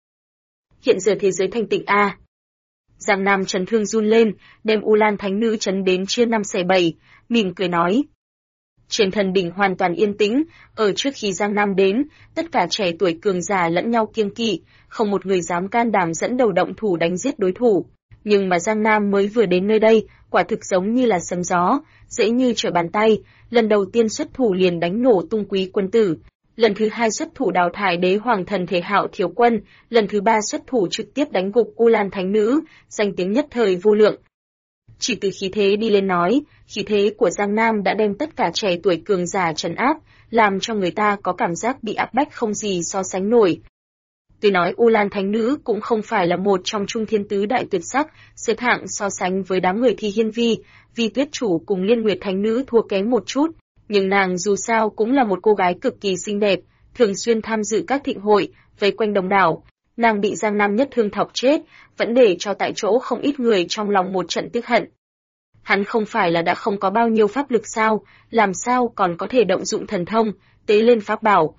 Hiện giờ thế giới thanh tịnh a. Giang Nam chấn thương run lên, đem U Lan Thánh Nữ chấn đến chia 5 xẻ 7, mỉm cười nói. Trên thần đỉnh hoàn toàn yên tĩnh, ở trước khi Giang Nam đến, tất cả trẻ tuổi cường giả lẫn nhau kiêng kỵ, không một người dám can đảm dẫn đầu động thủ đánh giết đối thủ. Nhưng mà Giang Nam mới vừa đến nơi đây, quả thực giống như là sấm gió, dễ như trở bàn tay, lần đầu tiên xuất thủ liền đánh nổ tung quý quân tử, lần thứ hai xuất thủ đào thải đế hoàng thần thể Hạo thiếu quân, lần thứ ba xuất thủ trực tiếp đánh gục U Lan Thánh Nữ, danh tiếng nhất thời vô lượng. Chỉ từ khí thế đi lên nói, khí thế của Giang Nam đã đem tất cả trẻ tuổi cường giả trấn áp, làm cho người ta có cảm giác bị áp bách không gì so sánh nổi. Tuy nói U Lan Thánh Nữ cũng không phải là một trong Trung Thiên tứ đại tuyệt sắc, xếp hạng so sánh với đám người Thi Hiên Vi, Vi Tuyết Chủ cùng Liên Nguyệt Thánh Nữ thua kém một chút, nhưng nàng dù sao cũng là một cô gái cực kỳ xinh đẹp, thường xuyên tham dự các thịnh hội, vây quanh đông đảo. Nàng bị Giang Nam nhất thương thọc chết, vẫn để cho tại chỗ không ít người trong lòng một trận tiếc hận. Hắn không phải là đã không có bao nhiêu pháp lực sao, làm sao còn có thể động dụng thần thông, tế lên pháp bảo.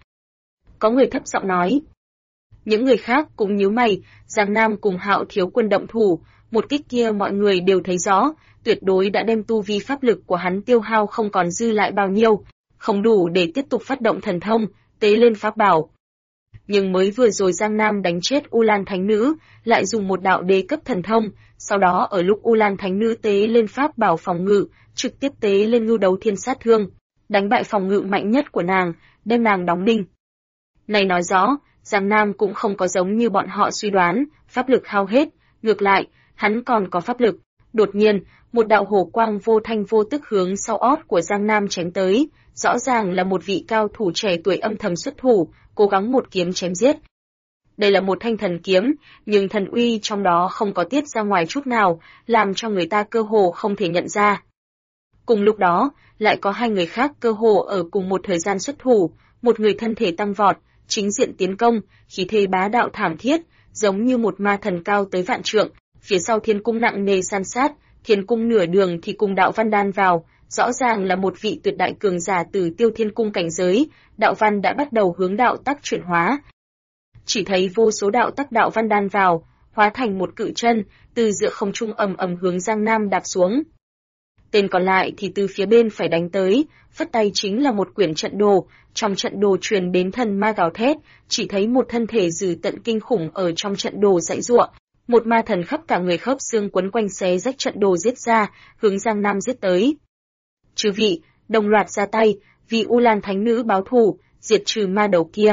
Có người thấp giọng nói. Những người khác cũng nhíu mày, Giang Nam cùng Hạo thiếu quân động thủ, một kích kia mọi người đều thấy rõ, tuyệt đối đã đem tu vi pháp lực của hắn tiêu hao không còn dư lại bao nhiêu, không đủ để tiếp tục phát động thần thông, tế lên pháp bảo. Nhưng mới vừa rồi Giang Nam đánh chết U Lan Thánh Nữ, lại dùng một đạo đế cấp thần thông, sau đó ở lúc U Lan Thánh Nữ tế lên pháp bảo phòng ngự, trực tiếp tế lên ngưu đấu thiên sát thương, đánh bại phòng ngự mạnh nhất của nàng, đem nàng đóng đinh. Này nói rõ, Giang Nam cũng không có giống như bọn họ suy đoán, pháp lực hao hết, ngược lại, hắn còn có pháp lực. Đột nhiên, một đạo hổ quang vô thanh vô tức hướng sau ót của Giang Nam chém tới, rõ ràng là một vị cao thủ trẻ tuổi âm thầm xuất thủ, cố gắng một kiếm chém giết. Đây là một thanh thần kiếm, nhưng thần uy trong đó không có tiết ra ngoài chút nào, làm cho người ta cơ hồ không thể nhận ra. Cùng lúc đó, lại có hai người khác cơ hồ ở cùng một thời gian xuất thủ, một người thân thể tăng vọt, chính diện tiến công, khí thế bá đạo thảm thiết, giống như một ma thần cao tới vạn trượng, phía sau thiên cung nặng nề san sát, thiên cung nửa đường thì cùng đạo văn đan vào, rõ ràng là một vị tuyệt đại cường giả từ Tiêu Thiên cung cảnh giới, đạo văn đã bắt đầu hướng đạo tắc chuyển hóa. Chỉ thấy vô số đạo tắc đạo văn đan vào, hóa thành một cự chân, từ giữa không trung ầm ầm hướng Giang Nam đạp xuống. Tên còn lại thì từ phía bên phải đánh tới, phất tay chính là một quyển trận đồ, trong trận đồ truyền đến thần ma gào thét, chỉ thấy một thân thể dữ tận kinh khủng ở trong trận đồ giãy giụa, một ma thần khắp cả người khớp xương quấn quanh xé rách trận đồ giết ra, hướng Giang Nam giết tới. Chư vị, đồng loạt ra tay, vì U Lan Thánh Nữ báo thù, diệt trừ ma đầu kia.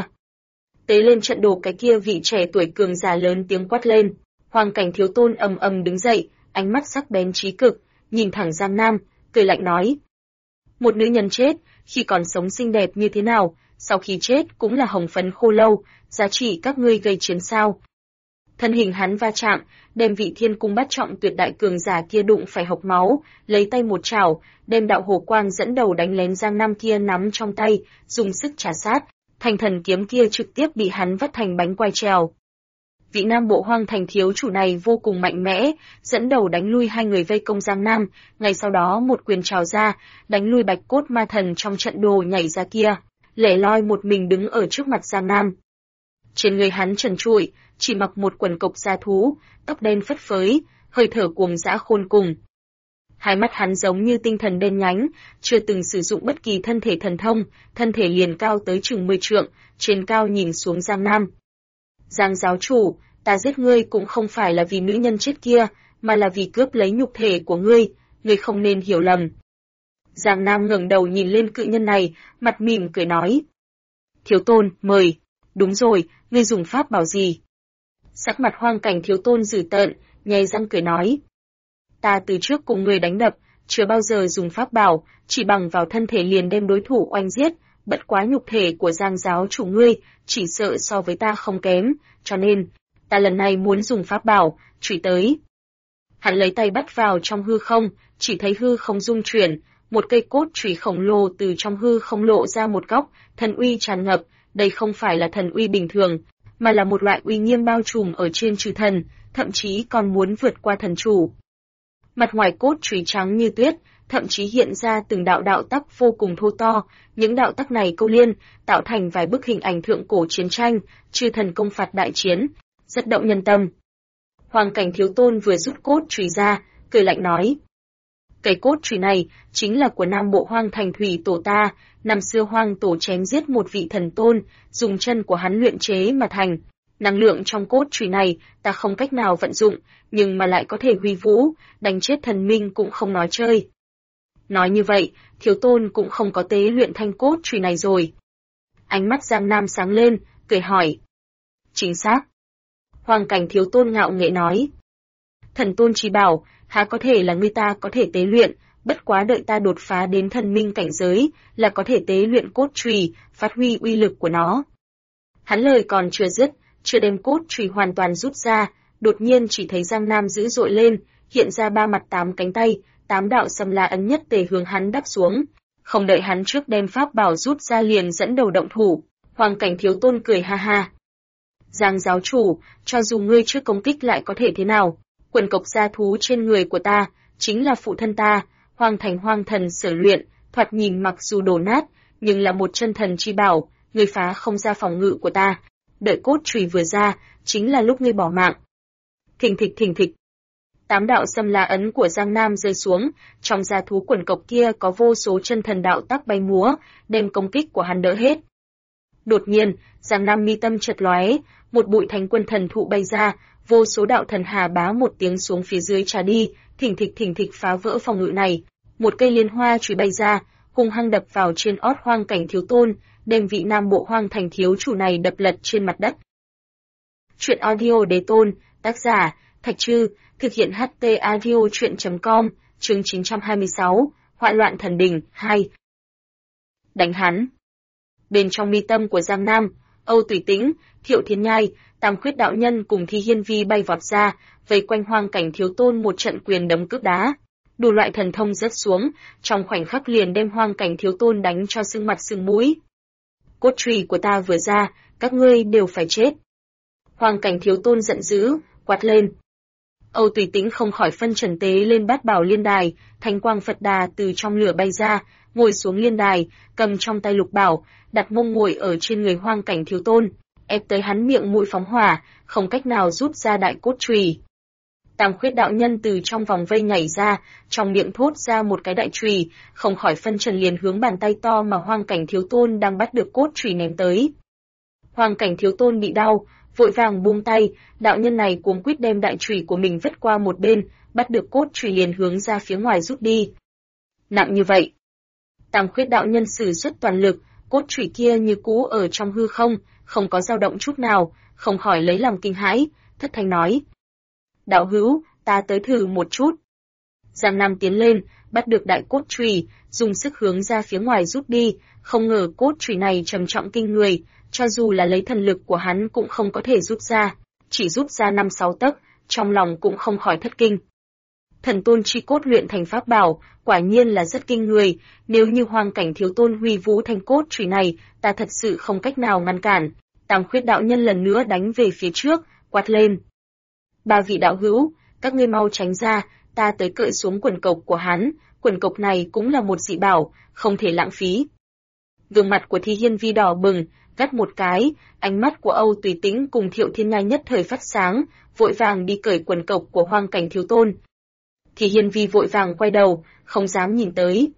Tế lên trận đồ cái kia vị trẻ tuổi cường giả lớn tiếng quát lên, Hoàng Cảnh Thiếu Tôn ầm ầm đứng dậy, ánh mắt sắc bén chí cực, nhìn thẳng Giang Nam, cười lạnh nói. Một nữ nhân chết, khi còn sống xinh đẹp như thế nào, sau khi chết cũng là hồng phấn khô lâu, giá trị các ngươi gây chiến sao. Thân hình hắn va chạm, đem vị thiên cung bát trọng tuyệt đại cường giả kia đụng phải hộc máu, lấy tay một chảo, đem đạo hồ quang dẫn đầu đánh lén Giang Nam kia nắm trong tay, dùng sức trả sát, thành thần kiếm kia trực tiếp bị hắn vắt thành bánh quai trèo. Vị Nam Bộ Hoang Thành thiếu chủ này vô cùng mạnh mẽ, dẫn đầu đánh lui hai người vây công Giang Nam, ngay sau đó một quyền trào ra, đánh lui Bạch Cốt Ma Thần trong trận đồ nhảy ra kia, lẻ loi một mình đứng ở trước mặt Giang Nam. Trên người hắn trần trụi, chỉ mặc một quần cộc da thú, tóc đen phất phới, hơi thở cuồng dã khôn cùng. Hai mắt hắn giống như tinh thần đen nhánh, chưa từng sử dụng bất kỳ thân thể thần thông, thân thể liền cao tới chừng 10 trượng, trên cao nhìn xuống Giang Nam. Giang giáo chủ, ta giết ngươi cũng không phải là vì nữ nhân chết kia, mà là vì cướp lấy nhục thể của ngươi không nên hiểu lầm. Giang Nam ngẩng đầu nhìn lên cự nhân này, mặt mỉm cười nói. Thiếu Tôn, mời. Đúng rồi, ngươi dùng pháp bảo gì? Sắc mặt Hoang Cảnh Thiếu Tôn dữ tợn, nhe răng cười nói. Ta từ trước cùng ngươi đánh đập, chưa bao giờ dùng pháp bảo, chỉ bằng vào thân thể liền đem đối thủ oanh giết, bất quá nhục thể của Giang giáo chủ ngươi, chỉ sợ so với ta không kém, cho nên, ta lần này muốn dùng pháp bảo, chủy tới. Hắn lấy tay bắt vào trong hư không, chỉ thấy hư không rung chuyển, một cây cốt chủy khổng lồ từ trong hư không lộ ra một góc, thần uy tràn ngập, đây không phải là thần uy bình thường, mà là một loại uy nghiêm bao trùm ở trên chư thần, thậm chí còn muốn vượt qua thần chủ. Mặt ngoài cốt chủy trắng như tuyết, thậm chí hiện ra từng đạo đạo tắc vô cùng thô to, những đạo tắc này câu liên, tạo thành vài bức hình ảnh thượng cổ chiến tranh, chư thần công phạt đại chiến, rất động nhân tâm. Hoàng Cảnh Thiếu Tôn vừa rút cốt chủy ra, cười lạnh nói. Cái cốt chủy này chính là của Nam Bộ Hoang Thành thủy tổ ta, năm xưa Hoang tổ chém giết một vị thần tôn, dùng chân của hắn luyện chế mà thành. Năng lượng trong cốt chủy này ta không cách nào vận dụng, nhưng mà lại có thể huy vũ, đánh chết thần minh cũng không nói chơi. Nói như vậy, Thiếu Tôn cũng không có tế luyện thanh cốt chủy này rồi. Ánh mắt Giang Nam sáng lên, cười hỏi. Chính xác. Hoàng Cảnh Thiếu Tôn ngạo nghễ nói. Thần tôn chỉ bảo, há có thể là người ta có thể tế luyện, bất quá đợi ta đột phá đến thần minh cảnh giới, là có thể tế luyện cốt chùy, phát huy uy lực của nó. Hắn lời còn chưa dứt, chưa đem cốt chùy hoàn toàn rút ra, đột nhiên chỉ thấy Giang Nam dữ dội lên, hiện ra 3 mặt 8 cánh tay, 8 đạo xâm la ấn nhất tề hướng hắn đắp xuống. Không đợi hắn trước đem pháp bảo rút ra liền dẫn đầu động thủ, Hoàng Cảnh Thiếu Tôn cười ha ha. Giang giáo chủ, cho dù ngươi trước công kích lại có thể thế nào, quần cộc gia thú trên người của ta, chính là phụ thân ta, Hoang Thành Hoang Thần sở luyện, thoạt nhìn mặc dù đổ nát, nhưng là một chân thần chi bảo, ngươi phá không ra phòng ngự của ta. Đợi cốt chùy vừa ra, chính là lúc ngươi bỏ mạng. Thình thịch. 8 đạo xâm la ấn của Giang Nam rơi xuống, trong gia thú quần cộc kia có vô số chân thần đạo tắc bay múa, đem công kích của hắn đỡ hết. Đột nhiên, Giang Nam mi tâm chợt lóe, một bụi thánh quân thần thụ bay ra, vô số đạo thần hà bá một tiếng xuống phía dưới trà đi, thình thịch phá vỡ phòng ngự này. Một cây liên hoa chùy bay ra, hung hăng đập vào trên ót Hoang Cảnh Thiếu Tôn, đem vị Nam Bộ Hoang Thành thiếu chủ này đập lật trên mặt đất. Truyện audio Đế Tôn, tác giả Thạch Trư, thực hiện HT audio truyện.com, chương 926, Hoạn loạn thần đình 2. Đánh hắn. Bên trong mi tâm của Giang Nam, Âu Tùy Tĩnh, Thiệu Thiên Nhai, Tam Khuyết đạo nhân cùng Thi Hiên Vi bay vọt ra, vây quanh Hoang Cảnh Thiếu Tôn một trận quyền đấm cướp đá. đủ loại thần thông rớt xuống, trong khoảnh khắc liền đem Hoang Cảnh Thiếu Tôn đánh cho sưng mặt sưng mũi. Cốt chùy của ta vừa ra, các ngươi đều phải chết. Hoang Cảnh Thiếu Tôn giận dữ, quát lên. Âu Tùy Tĩnh không khỏi phân trần tế lên Bát Bảo Liên Đài, thanh quang Phật Đà từ trong lửa bay ra, ngồi xuống liên đài, cầm trong tay lục bảo, đặt mông ngồi ở trên người Hoang Cảnh Thiếu Tôn, ép tới hắn miệng mũi phóng hỏa, không cách nào rút ra đại cốt chùy. Tam Khuyết đạo nhân từ trong vòng vây nhảy ra, trong miệng thốt ra một cái đại chùy, không khỏi phân trần liền hướng bàn tay to mà Hoang Cảnh Thiếu Tôn đang bắt được cốt chùy ném tới. Hoang Cảnh Thiếu Tôn bị đau, vội vàng buông tay, đạo nhân này cuống quýt đem đại chùy của mình vứt qua một bên, bắt được cốt chùy liền hướng ra phía ngoài rút đi. Nặng như vậy. Tam Khuyết đạo nhân sử xuất toàn lực, cốt chùy kia như cũ ở trong hư không, không có dao động chút nào, không khỏi lấy làm kinh hãi, thất thanh nói: "Đạo hữu, ta tới thử một chút." Giang Nam tiến lên, bắt được đại cốt chùy, dùng sức hướng ra phía ngoài rút đi, không ngờ cốt chùy này trầm trọng kinh người, cho dù là lấy thần lực của hắn cũng không có thể rút ra, chỉ rút ra 5-6 tấc, trong lòng cũng không khỏi thất kinh. Thần tôn chi cốt luyện thành pháp bảo, quả nhiên là rất kinh người, nếu như Hoang Cảnh Thiếu Tôn huy vũ thành cốt chùy này, ta thật sự không cách nào ngăn cản. Tam Khuyết đạo nhân lần nữa đánh về phía trước, quát lên: "Ba vị đạo hữu, các ngươi mau tránh ra, ta tới cởi xuống quần cộc của hắn, quần cộc này cũng là một dị bảo, không thể lãng phí." Gương mặt của Thi Hiên Vi đỏ bừng, gắt một cái, ánh mắt của Âu Tùy Tĩnh cùng Thiệu Thiên Nhai nhất thời phát sáng, vội vàng đi cởi quần cộc của Hoang Cảnh Thiếu Tôn. Thi Hiên Vi vội vàng quay đầu, không dám nhìn tới.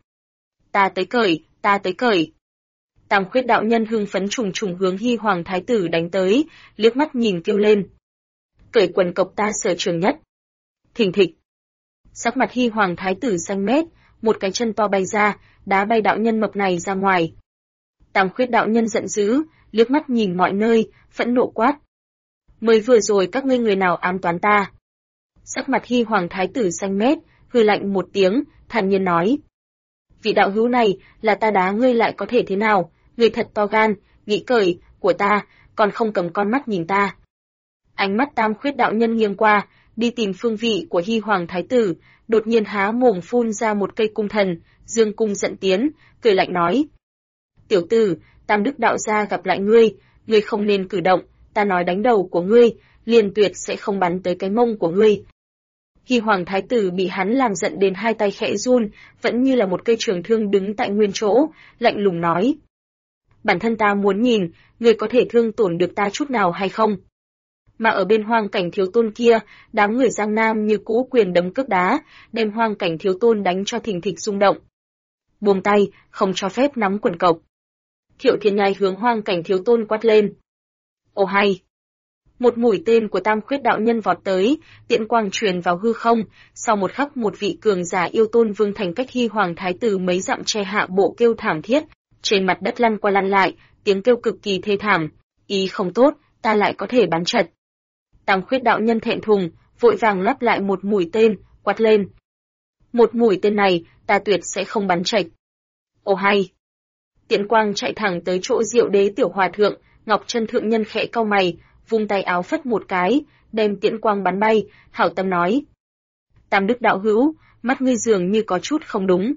Ta tới cởi, ta tới cởi." Tam Khuyết đạo nhân hưng phấn trùng trùng hướng Hy Hoàng Thái tử đánh tới, liếc mắt nhìn kêu lên: "Cởi quần cộc ta sở trường nhất." Thình thịch. Sắc mặt Hy Hoàng Thái tử xanh mét, một cái chân to bay ra, đá bay đạo nhân mập này ra ngoài. Tam Khuyết đạo nhân giận dữ, liếc mắt nhìn mọi nơi, phẫn nộ quát: "Mới vừa rồi các ngươi người nào ám toán ta?" Sắc mặt Hy Hoàng Thái tử xanh mét, hừ lạnh một tiếng, thản nhiên nói: "Vị đạo hữu này, là ta đá ngươi lại có thể thế nào, ngươi thật to gan, nghĩ cởi của ta, còn không cầm con mắt nhìn ta." Ánh mắt Tam Khuyết đạo nhân nghiêng qua, đi tìm phương vị của Hy Hoàng Thái tử, đột nhiên há mồm phun ra một cây cung thần, dương cung dẫn tiến, cười lạnh nói: "Tiểu tử, Tam Đức đạo gia gặp lại ngươi, ngươi không nên cử động, ta nói đánh đầu của ngươi, liền tuyệt sẽ không bắn tới cái mông của ngươi." Hy Hoàng Thái tử bị hắn làm giận đến hai tay khẽ run, vẫn như là một cây trường thương đứng tại nguyên chỗ, lạnh lùng nói: "Bản thân ta muốn nhìn, ngươi có thể thương tổn được ta chút nào hay không?" Mà ở bên Hoang Cảnh Thiếu Tôn kia, đám người Giang Nam như cũ quyền đấm cước đá, đem Hoang Cảnh Thiếu Tôn đánh cho thình thịch rung động. Buông tay, không cho phép nắm quần cộc. Thiệu Thiên Nhai hướng Hoang Cảnh Thiếu Tôn quát lên. Ồ hay! Một mũi tên của Tam Khuyết đạo nhân vọt tới, tiễn quang truyền vào hư không, sau một khắc một vị cường giả yêu tôn vương thành cách Hy Hoàng Thái tử mấy dặm che hạ bộ kêu thảm thiết, trên mặt đất lăn qua lăn lại, tiếng kêu cực kỳ thê thảm. Ý không tốt, ta lại có thể bắn trật. Tam Khuyết đạo nhân thẹn thùng, vội vàng lắp lại một mũi tên, quát lên. Một mũi tên này, ta tuyệt sẽ không bắn trạch. Ồ hay! Tiễn quang chạy thẳng tới chỗ Diệu Đế tiểu hòa thượng, Ngọc Chân thượng nhân khẽ cau mày, vung tay áo phất một cái, đem tiễn quang bắn bay, hảo tâm nói. Tam Đức đạo hữu, mắt ngươi dường như có chút không đúng.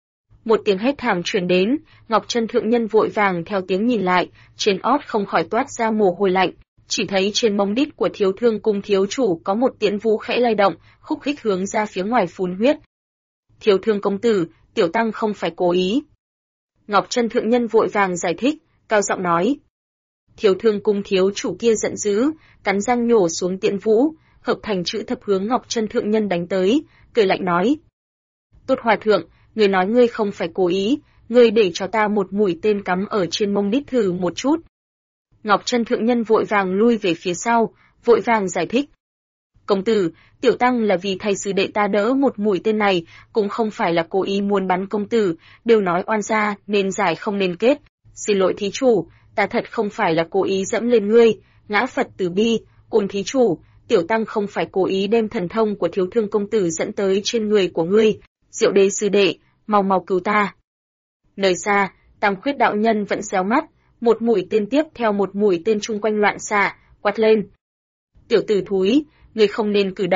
Một tiếng hét thảm truyền đến, Ngọc Chân thượng nhân vội vàng theo tiếng nhìn lại, trên ót không khỏi toát ra mồ hôi lạnh, chỉ thấy trên mông đít của Thiếu Thương cung thiếu chủ có một tiễn vũ khẽ lay động, khúc khích hướng ra phía ngoài phun huyết. Thiếu Thương công tử, tiểu tăng không phải cố ý. Ngọc Chân thượng nhân vội vàng giải thích, cao giọng nói. Thiếu Thương cung thiếu chủ kia giận dữ, cắn răng nhổ xuống tiễn vũ, hợp thành chữ thập hướng Ngọc Chân thượng nhân đánh tới, cười lạnh nói. Tốt hòa thượng, người nói ngươi không phải cố ý, ngươi để cho ta một mũi tên cắm ở trên mông đít thử một chút. Ngọc Chân thượng nhân vội vàng lui về phía sau, vội vàng giải thích. Công tử, tiểu tăng là vì thầy sư đệ ta đỡ một mũi tên này, cũng không phải là cố ý muốn bắn công tử, đều nói oan gia, nên giải không nên kết. Xin lỗi thí chủ, ta thật không phải là cố ý dẫm lên ngươi, ngã Phật từ bi, ôn thí chủ, tiểu tăng không phải cố ý đem thần thông của Thiếu Thương công tử dẫn tới trên người của ngươi, Diệu Đế sư đệ, mau mau cứu ta. Nơi xa, Tam Khuyết đạo nhân vẫn réo mắt, một mũi tên tiếp theo một mũi tên chung quanh loạn xạ, quát lên. Tiểu tử thúi, ngươi không nên cử động,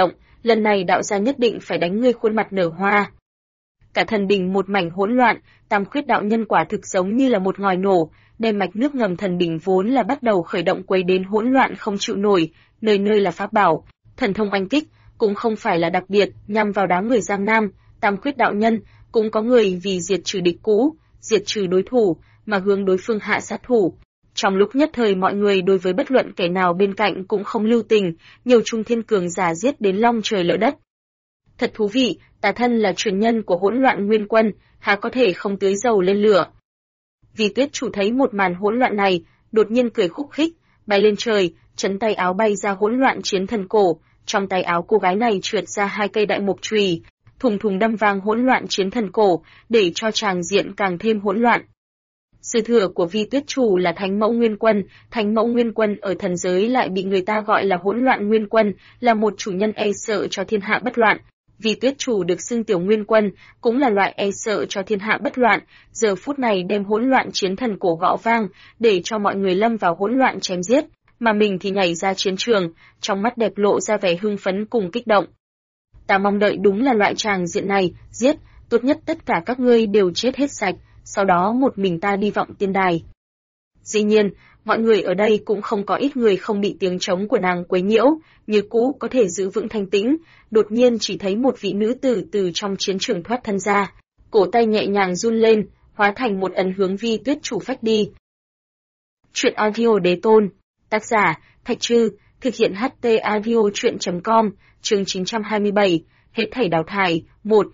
lần này đạo gia nhất định phải đánh ngươi khuôn mặt nở hoa. Cả thần đình một mảnh hỗn loạn, Tam Khuyết đạo nhân quả thực giống như là một ngòi nổ, đem mạch nước ngầm thần đình vốn là bắt đầu khởi động quấy đến hỗn loạn không chịu nổi, nơi nơi là pháp bảo, thần thông oanh kích, cũng không phải là đặc biệt nhằm vào đám người Giang Nam, Tam Khuyết đạo nhân, cũng có người vì diệt trừ địch cũ, diệt trừ đối thủ, mà hướng đối phương hạ sát thủ. Trong lúc nhất thời mọi người đối với bất luận kẻ nào bên cạnh cũng không lưu tình, nhiều trung thiên cường giả giết đến long trời lỡ đất. Thật thú vị, tà thân là truyền nhân của hỗn loạn nguyên quân, há có thể không tưới dầu lên lửa. Vì Tuyết Chủ thấy một màn hỗn loạn này, đột nhiên cười khúc khích, bay lên trời, chấn tay áo bay ra hỗn loạn chiến thần cổ, trong tay áo cô gái này trượt ra 2 cây đại mục chùy, thùng thùng đâm vang hỗn loạn chiến thần cổ, để cho tràng diện càng thêm hỗn loạn. Sư thừa của Vi Tuyết Chủ là Thánh Mẫu Nguyên Quân ở thần giới lại bị người ta gọi là hỗn loạn nguyên quân, là một chủ nhân e sợ cho thiên hạ bất loạn. Vi Tuyết Chủ được xưng tiểu nguyên quân, cũng là loại e sợ cho thiên hạ bất loạn, giờ phút này đem hỗn loạn chiến thần cổ gõ vang, để cho mọi người lâm vào hỗn loạn chém giết, mà mình thì nhảy ra chiến trường, trong mắt đẹp lộ ra vẻ hưng phấn cùng kích động. Ta mong đợi đúng là loại tràng diện này, giết, tốt nhất tất cả các ngươi đều chết hết sạch, sau đó một mình ta đi vọng tiên đài. Dĩ nhiên, mọi người ở đây cũng không có ít người không bị tiếng trống của nàng quấy nhiễu, như cũ có thể giữ vững thanh tĩnh, đột nhiên chỉ thấy một vị nữ tử từ trong chiến trường thoát thân ra, cổ tay nhẹ nhàng run lên, hóa thành một ấn hướng Vi Tuyết Chủ phách đi. Truyện audio đế tôn, tác giả, Thạch Trư, thực hiện HT audio truyện.com, chương 927, hết thảy đào thải, 1.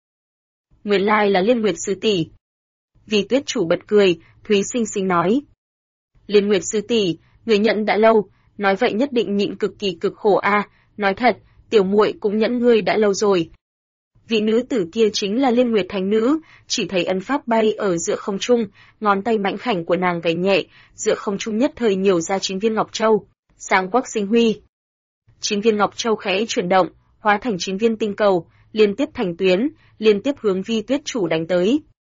Nguyên lai là Liên Nguyệt sư tỷ. Vi Tuyết Chủ bật cười, Thúy xinh xinh nói. Liên Nguyệt sư tỷ, người nhận đã lâu, nói vậy nhất định nhịn cực kỳ cực khổ a, nói thật, tiểu muội cũng nhẫn ngươi đã lâu rồi. Vị nữ tử kia chính là Liên Nguyệt thánh nữ, chỉ thấy ấn pháp bay ở giữa không trung, ngón tay mảnh khảnh của nàng gảy nhẹ, giữa không trung nhất thời nhiều ra 9 viên ngọc châu, sáng quắc sinh huy. 9 viên ngọc châu khẽ chuyển động, hóa thành 9 viên tinh cầu, liên tiếp thành tuyến, liên tiếp hướng Vi Tuyết Chủ đánh tới.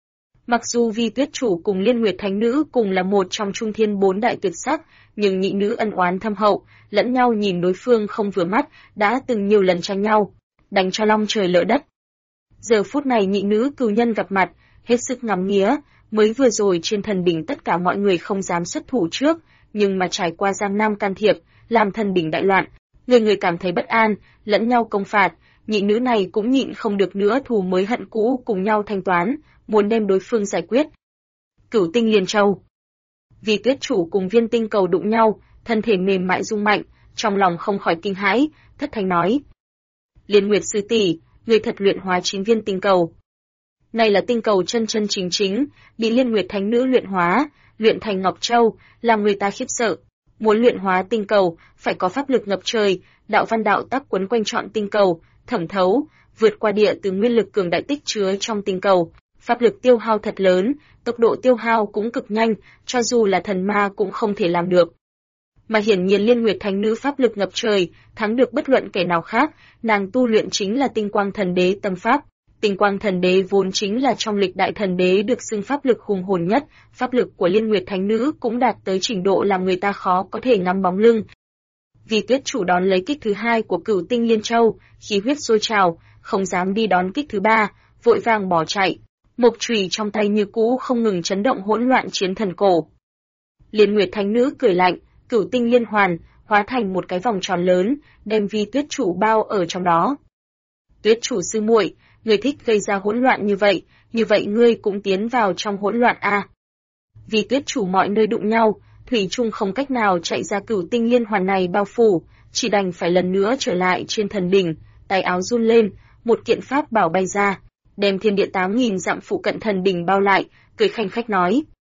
Mặc dù Vi Tuyết Chủ cùng Liên Nguyệt thánh nữ cùng là một trong trung thiên 4 đại tuyệt sắc, nhưng nhị nữ ân oán thâm hậu, lẫn nhau nhìn đối phương không vừa mắt, đã từng nhiều lần tranh nhau, đánh cho long trời lỡ đất. Giờ phút này nhị nữ cừu nhân gặp mặt, hết sức ngắm nghía, mới vừa rồi trên thần đỉnh tất cả mọi người không dám xuất thủ trước, nhưng mà trải qua Giang Nam can thiệp, làm thần đỉnh đại loạn, người người cảm thấy bất an, lẫn nhau công phạt, nhị nữ này cũng nhịn không được nữa, thù mới hận cũ cùng nhau thanh toán, muốn đem đối phương giải quyết. Cửu Tinh Liên Châu. Vi Tuyết Chủ cùng viên tinh cầu đụng nhau, thân thể mềm mại rung mạnh, trong lòng không khỏi kinh hãi, thất thanh nói: Liên Nguyệt sư tỷ, người thật luyện hóa 9 viên tinh cầu. Này là tinh cầu chân chân chính chính, bị Liên Nguyệt thánh nữ luyện hóa, luyện thành Ngọc Châu, làm người ta khiếp sợ. Muốn luyện hóa tinh cầu, phải có pháp lực ngập trời, đạo văn đạo tắc quấn quanh trọn tinh cầu, thẩm thấu, vượt qua địa từ nguyên lực cường đại tích chứa trong tinh cầu. Pháp lực tiêu hao thật lớn, tốc độ tiêu hao cũng cực nhanh, cho dù là thần ma cũng không thể làm được. Mà hiển nhiên Liên Nguyệt thánh nữ pháp lực ngập trời, thắng được bất luận kẻ nào khác, nàng tu luyện chính là Tinh Quang Thần Đế tâm pháp. Tinh Quang Thần Đế vốn chính là trong lịch đại thần đế được xưng pháp lực hùng hồn nhất, pháp lực của Liên Nguyệt thánh nữ cũng đạt tới trình độ làm người ta khó có thể ngắm bóng lưng. Vi Tuyết Chủ đón lấy kích thứ 2 của Cửu Tinh Liên Châu, khí huyết sôi trào, không dám đi đón kích thứ 3, vội vàng bỏ chạy. Mộc chùy trong tay như cũ không ngừng chấn động hỗn loạn chiến thần cổ. Liên Nguyệt thánh nữ cười lạnh, Cửu Tinh Liên Hoàn hóa thành một cái vòng tròn lớn, đem Vi Tuyết Chủ bao ở trong đó. Tuyết Chủ sư muội, ngươi thích gây ra hỗn loạn như vậy ngươi cũng tiến vào trong hỗn loạn a. Vi Tuyết Chủ mọi nơi đụng nhau, thủy chung không cách nào chạy ra Cửu Tinh Liên Hoàn này bao phủ, chỉ đành phải lần nữa trở lại trên thần đỉnh, tay áo run lên, một kiện pháp bảo bay ra, đem thiên địa 8.000 dặm phụ cận thần đỉnh bao lại, cười khanh khách nói: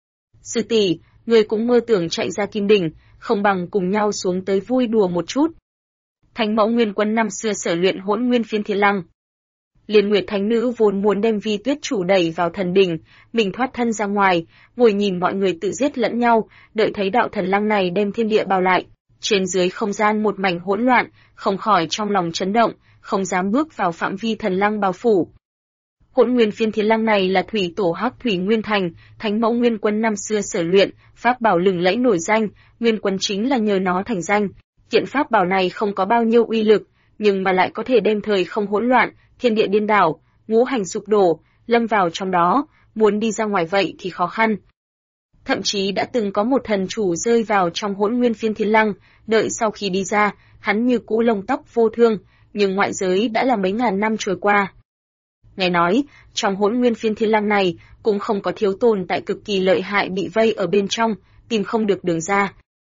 Sư tỷ, ngươi cũng mơ tưởng chạy ra kim đỉnh, không bằng cùng nhau xuống tới vui đùa một chút. Thánh Mẫu Nguyên Quân năm xưa sở luyện Hỗn Nguyên Phiên Thiên Lăng. Liên Nguyệt thánh nữ vốn muốn đem Vi Tuyết Chủ đẩy vào thần đỉnh, mình thoát thân ra ngoài, ngồi nhìn mọi người tự giết lẫn nhau, đợi thấy đạo thần lăng này đem thiên địa bao lại, trên dưới không gian một mảnh hỗn loạn, không khỏi trong lòng chấn động, không dám bước vào phạm vi thần lăng bao phủ. Hỗn Nguyên Phiên Thiên Lăng này là thủy tổ Hắc Thủy Nguyên Thành, Thánh Mẫu Nguyên Quân năm xưa sở luyện, pháp bảo lừng lẫy nổi danh, Nguyên Quân chính là nhờ nó thành danh. Kiện pháp bảo này không có bao nhiêu uy lực, nhưng mà lại có thể đem thời không hỗn loạn, thiên địa điên đảo, ngũ hành sụp đổ, lâm vào trong đó, muốn đi ra ngoài vậy thì khó khăn. Thậm chí đã từng có một thần chủ rơi vào trong Hỗn Nguyên Phiên Thiên Lăng, đợi sau khi đi ra, hắn như cũ lông tóc vô thương, nhưng ngoại giới đã là mấy ngàn năm trôi qua. Nghe nói, trong Hỗn Nguyên Phiên Thiên Lăng này cũng không có thiếu tồn tại cực kỳ lợi hại bị vây ở bên trong, tìm không được đường ra.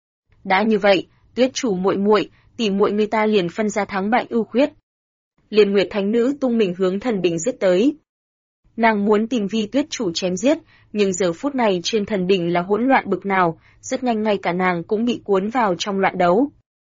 Đã như vậy, Tuyết chủ muội muội, tỷ muội người ta liền phân ra thắng bại ưu khuyết. Liên Nguyệt Thánh Nữ tung mình hướng thần đỉnh giết tới. Nàng muốn tìm Vi Tuyết chủ chém giết, nhưng giờ phút này trên thần đỉnh là hỗn loạn bực nào, rất nhanh ngay cả nàng cũng bị cuốn vào trong loạn đấu.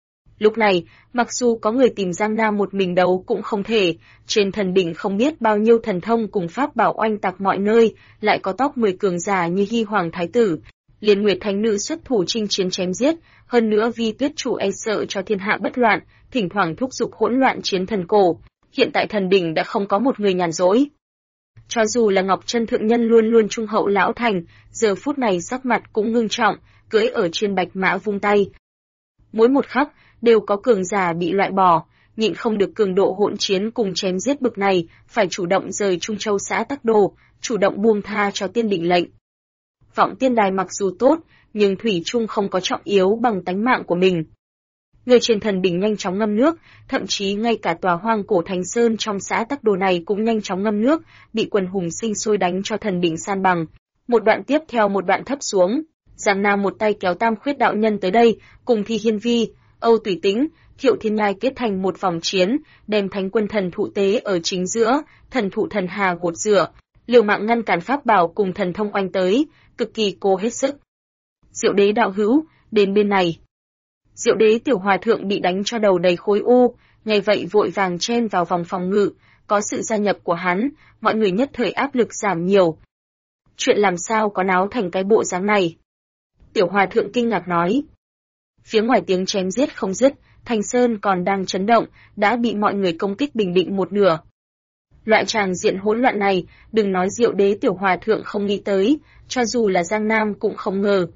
Lúc này, mặc dù có người tìm Giang Nam một mình đấu cũng không thể, trên thần đỉnh không biết bao nhiêu thần thông cùng pháp bảo oanh tạc mọi nơi, lại có top 10 cường giả như Hy Hoàng Thái Tử. Liên Nguyệt Thánh Nữ xuất thủ chinh chiến chém giết, hơn nữa Vi Tuyết chủ e sợ cho thiên hạ bất loạn, thỉnh thoảng thúc giục hỗn loạn chiến thần cổ. Hiện tại thần đỉnh đã không có một người nhàn rỗi. Cho dù là Ngọc Chân Thượng Nhân luôn luôn trung hậu lão thành, giờ phút này sắc mặt cũng ngưng trọng, cưỡi ở trên bạch mã vung tay. Mỗi một khắc, đều có cường giả bị loại bỏ, nhịn không được cường độ hỗn chiến cùng chém giết bực này, phải chủ động rời Trung Châu xã Tắc Đồ, chủ động buông tha cho tiên đỉnh lệnh. Vọng tiên đài mặc dù tốt, nhưng thủy chung không có trọng yếu bằng tánh mạng của mình. Người trên thần đỉnh nhanh chóng ngâm nước, thậm chí ngay cả tòa hoang cổ Thành Sơn trong xã Tắc Đồ này cũng nhanh chóng ngâm nước, bị quần hùng sinh sôi đánh cho thần đỉnh san bằng. Một đoạn tiếp theo một đoạn thấp xuống, Giang Nam một tay kéo Tam Khuyết đạo nhân tới đây, cùng Thi Hiên Vi, Âu Tùy Tĩnh, Thiệu Thiên Nhai kết thành một vòng chiến, đem Thánh Quân Thần Thụ tế ở chính giữa, thần thụ thần hà gột rửa, liều mạng ngăn cản pháp bảo cùng thần thông oanh tới, cực kỳ cố hết sức. Diệu Đế đạo hữu, đến bên này. Diệu Đế tiểu hòa thượng bị đánh cho đầu đầy khối u, nghe vậy vội vàng chen vào vòng phòng ngự, có sự gia nhập của hắn, mọi người nhất thời áp lực giảm nhiều. Chuyện làm sao có náo thành cái bộ dáng này? Tiểu hòa thượng kinh ngạc nói. Phía ngoài tiếng chém giết không dứt, Thành Sơn còn đang chấn động, đã bị mọi người công kích bình định một nửa. Loại tràng diện hỗn loạn này, đừng nói Diệu Đế tiểu hòa thượng không nghĩ tới, cho dù là Giang Nam cũng không ngờ.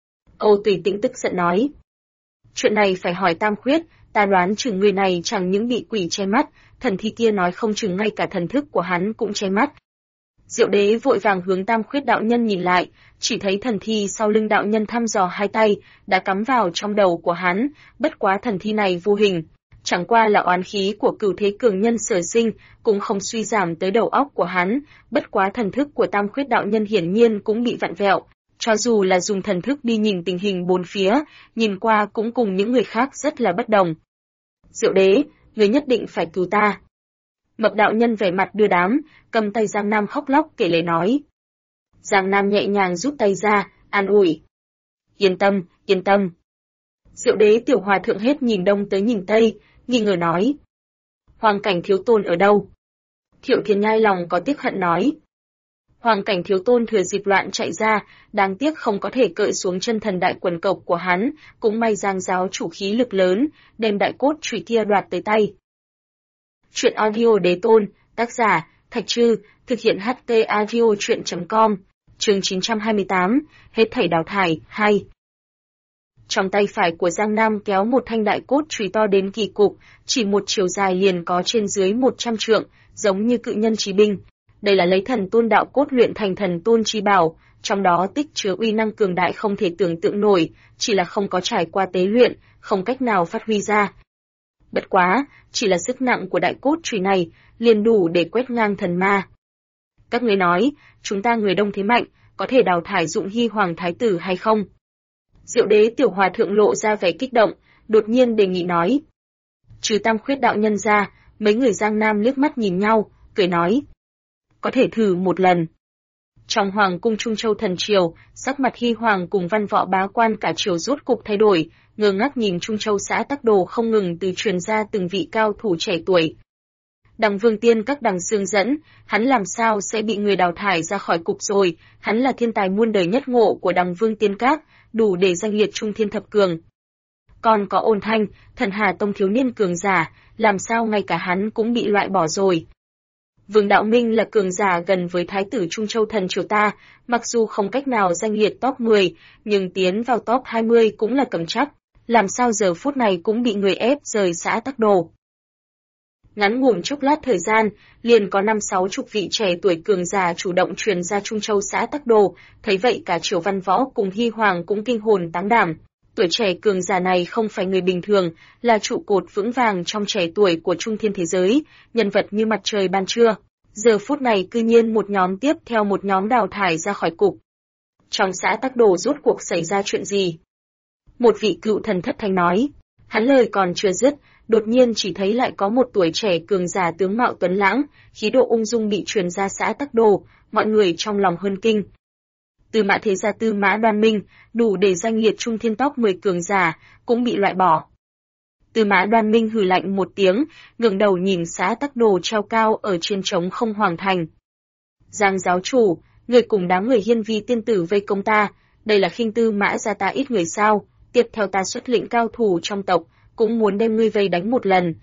Âu Tùy Tĩnh tức giận nói. Chuyện này phải hỏi Tam Khuyết, ta đoán chừng người này chẳng những bị quỷ che mắt, thần thi kia nói không chừng ngay cả thần thức của hắn cũng che mắt. Diệu Đế vội vàng hướng Tam Khuyết đạo nhân nhìn lại, chỉ thấy thần thi sau lưng đạo nhân thăm dò hai tay, đã cắm vào trong đầu của hắn, bất quá thần thi này vô hình, chẳng qua là oán khí của cửu thế cường nhân sở sinh, cũng không suy giảm tới đầu óc của hắn, bất quá thần thức của Tam Khuyết đạo nhân hiển nhiên cũng bị vặn vẹo, cho dù là dùng thần thức đi nhìn tình hình bốn phía, nhìn qua cũng cùng những người khác rất là bất đồng. Diệu Đế, người nhất định phải cứu ta. Mập đạo nhân vẻ mặt đưa đám, cầm tay Giang Nam khóc lóc kể lể nói. Giang Nam nhẹ nhàng rút tay ra, an ủi. Yên tâm, yên tâm. Diệu Đế tiểu hòa thượng hết nhìn đông tới nhìn tây, nghi ngờ nói. Hoàng cảnh thiếu tôn ở đâu? Thiệu Thiên Nhai lòng có tiếc hận nói. Hoàng cảnh thiếu tôn thừa dịp loạn chạy ra, đáng tiếc không có thể cợi xuống chân thần đại quần cộc của hắn, cũng may Giang giáo chủ khí lực lớn, đem đại cốt chùy kia đoạt tới tay. Chuyện audio đế tôn, tác giả, Thạch Trư, thực hiện HT audio chuyện.com, chương 928, hết thảy đào thải, 2. Trong tay phải của Giang Nam kéo một thanh đại cốt chùy to đến kỳ cục, chỉ một chiều dài liền có trên dưới 100 trượng, giống như cự nhân chí binh. Đây là lấy thần tôn đạo cốt luyện thành thần tôn chi bảo, trong đó tích chứa uy năng cường đại không thể tưởng tượng nổi, chỉ là không có trải qua tế luyện, không cách nào phát huy ra. Bất quá, chỉ là sức nặng của đại cốt chùy này, liền đủ để quét ngang thần ma. Các ngươi nói, chúng ta người đông thế mạnh, có thể đào thải Dụng Hy Hoàng Thái Tử hay không? Diệu Đế tiểu hòa thượng lộ ra vẻ kích động, đột nhiên đề nghị nói. Trừ Tam Khuyết đạo nhân ra, mấy người Giang Nam liếc mắt nhìn nhau, cười nói. Có thể thử một lần. Trong Hoàng cung Trung Châu thần triều, sắc mặt Hy Hoàng cùng văn võ bá quan cả triều rốt cục thay đổi, ngơ ngác nhìn Trung Châu xã Tắc Đồ không ngừng từ truyền ra từng vị cao thủ trẻ tuổi. Đằng Vương Tiên các đằng xương dẫn, hắn làm sao sẽ bị người đào thải ra khỏi cục rồi, hắn là thiên tài muôn đời nhất ngộ của đằng Vương Tiên các, đủ để danh liệt trung thiên thập cường. Còn có Ôn Thanh, thần Hà Tông thiếu niên cường giả, làm sao ngay cả hắn cũng bị loại bỏ rồi. Vương Đạo Minh là cường giả gần với Thái tử Trung Châu thần triều ta, mặc dù không cách nào danh liệt top 10, nhưng tiến vào top 20 cũng là cầm chắc, làm sao giờ phút này cũng bị người ép rời xã Tắc Đồ. Ngắn ngủn chốc lát thời gian, liền có 50-60 vị trẻ tuổi cường giả chủ động truyền ra Trung Châu xã Tắc Đồ, thấy vậy cả Triều Văn Võ cùng Hy Hoàng cũng kinh hồn táng đảm. Tuổi trẻ cường giả này không phải người bình thường, là trụ cột vững vàng trong trẻ tuổi của Trung Thiên thế giới, nhân vật như mặt trời ban trưa. Giờ phút này cư nhiên một nhóm tiếp theo một nhóm đào thải ra khỏi cục. Trong xã Tắc Đồ rốt cuộc xảy ra chuyện gì? Một vị cựu thần thất thanh nói. Hắn lời còn chưa dứt, đột nhiên chỉ thấy lại có một tuổi trẻ cường giả tướng mạo tuấn lãng, khí độ ung dung bị truyền ra xã Tắc Đồ, mọi người trong lòng hơn kinh. Tư Mã thế gia Tư Mã Đoan Minh, đủ để danh liệt Trung Thiên top 10 cường giả, cũng bị loại bỏ. Tư Mã Đoan Minh hừ lạnh một tiếng, ngẩng đầu nhìn xã Tắc Đồ treo cao ở trên trống không hoàng thành. Giang giáo chủ, người cùng đám người Hiên Vi tiên tử vây công ta, đây là khinh Tư Mã gia ta ít người sao? Tiếp theo ta xuất lĩnh cao thủ trong tộc, cũng muốn đem ngươi vây đánh một lần.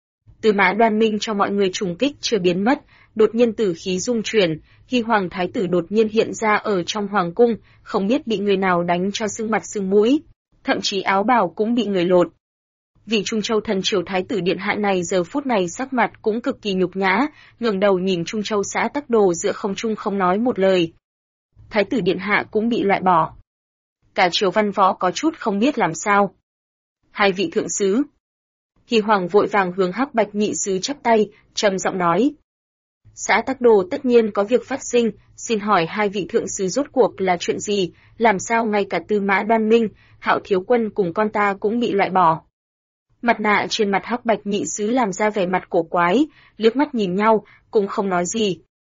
Tư Mã Đoan Minh cho mọi người trùng kích chưa biến mất, đột nhiên tử khí dung chuyển, Hy Hoàng thái tử đột nhiên hiện ra ở trong hoàng cung, không biết bị người nào đánh cho sưng mặt sưng mũi, thậm chí áo bào cũng bị người lột. Vị Trung Châu thần triều thái tử điện hạ này giờ phút này sắc mặt cũng cực kỳ nhục nhã, ngẩng đầu nhìn Trung Châu xã Tắc Đồ giữa không trung không nói một lời. Thái tử điện hạ cũng bị loại bỏ. Cả Triều Văn Võ có chút không biết làm sao. Hai vị thượng sứ. Hy Hoàng vội vàng hướng Hắc Bạch nhị sứ chắp tay, trầm giọng nói. Xã Tắc Đồ tất nhiên có việc phát sinh, xin hỏi hai vị thượng sứ rốt cuộc là chuyện gì, làm sao ngay cả Tư Mã Đoan Minh, Hạo Thiếu Quân cùng con ta cũng bị loại bỏ. Mặt nạ trên mặt Hắc Bạch nhị sứ làm ra vẻ mặt cổ quái, liếc mắt nhìn nhau, cũng không nói gì.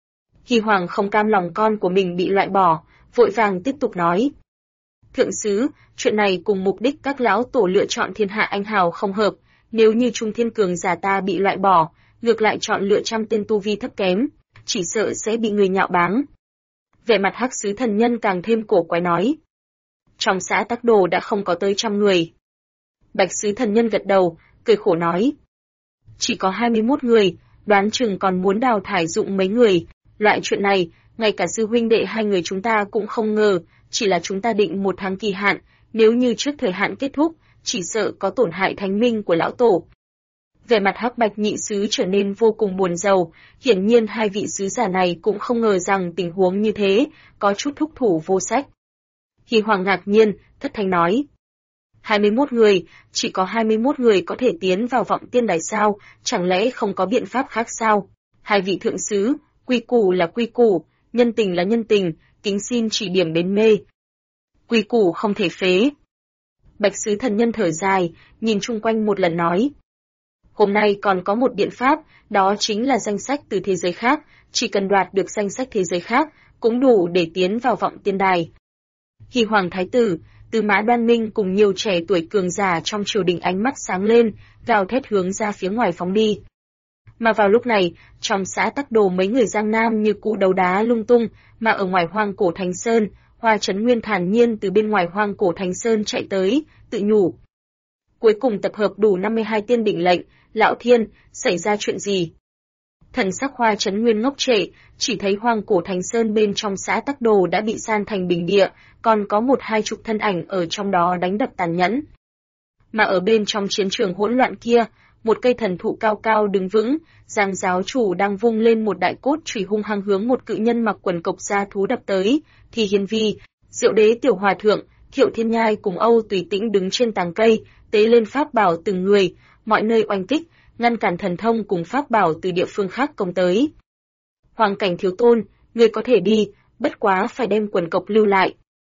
Hy Hoàng không cam lòng con của mình bị loại bỏ, vội vàng tiếp tục nói. Thượng sứ, chuyện này cùng mục đích các lão tổ lựa chọn thiên hạ anh hào không hợp, nếu như Trung Thiên cường giả ta bị loại bỏ, ngược lại chọn lựa 100 tên tu vi thấp kém, chỉ sợ sẽ bị người nhạo báng. Vẻ mặt Hắc sứ thần nhân càng thêm cổ quái nói. Trong xã Tắc Đồ đã không có tới 100 người. Bạch sứ thần nhân gật đầu, cười khổ nói. Chỉ có 21 người, đoán chừng còn muốn đào thải dụng mấy người, loại chuyện này, ngay cả sư huynh đệ hai người chúng ta cũng không ngờ, chỉ là chúng ta định 1 tháng kỳ hạn, nếu như trước thời hạn kết thúc, chỉ sợ có tổn hại thánh minh của lão tổ. Vẻ mặt Hắc Bạch nhị sứ trở nên vô cùng buồn rầu, hiển nhiên hai vị sứ giả này cũng không ngờ rằng tình huống như thế, có chút thúc thủ vô sách. Hy Hoàng ngạc nhiên, thất thanh nói. 21 người, chỉ có 21 người có thể tiến vào vọng tiên đài sao, chẳng lẽ không có biện pháp khác sao? Hai vị thượng sứ, quy củ là quy củ, nhân tình là nhân tình, kính xin chỉ điểm đến mê. Quy củ không thể phế. Bạch sứ thần nhân thở dài, nhìn chung quanh một lần nói. Hôm nay còn có một biện pháp, đó chính là danh sách từ thế giới khác, chỉ cần đoạt được danh sách thế giới khác, cũng đủ để tiến vào vọng tiên đài. Hy Hoàng thái tử, Tư Mã Đoan Minh cùng nhiều trẻ tuổi cường giả trong triều đình ánh mắt sáng lên, gào thét hướng ra phía ngoài phóng đi. Mà vào lúc này, trong xã Tắc Đồ mấy người Giang Nam như cụ đấu đá lung tung, mà ở ngoài hoang cổ Thành Sơn, Hoa Chấn Nguyên thản nhiên từ bên ngoài hoang cổ Thành Sơn chạy tới, tự nhủ. Cuối cùng tập hợp đủ 52 tiên đỉnh lệnh, Lão Thiên, xảy ra chuyện gì? Thần sắc Hoa Chấn Nguyên ngốc trệ, chỉ thấy hoang cổ Thành Sơn bên trong xã Tắc Đồ đã bị san thành bình địa, còn có 1-20 thân ảnh ở trong đó đánh đập tàn nhẫn. Mà ở bên trong chiến trường hỗn loạn kia, một cây thần thụ cao cao đứng vững, Giang giáo chủ đang vung lên một đại cốt chùy hung hăng hướng một cự nhân mặc quần cộc da thú đập tới, thì Hiên Vi, Diệu Đế tiểu hòa thượng, Thiệu Thiên Nhai cùng Âu Tùy Tĩnh đứng trên tàng cây, tế lên pháp bảo từng người, mọi nơi oanh kích, ngăn cản thần thông cùng pháp bảo từ địa phương khác công tới. Hoàng Cảnh thiếu tôn, người có thể đi, bất quá phải đem quần cộc lưu lại.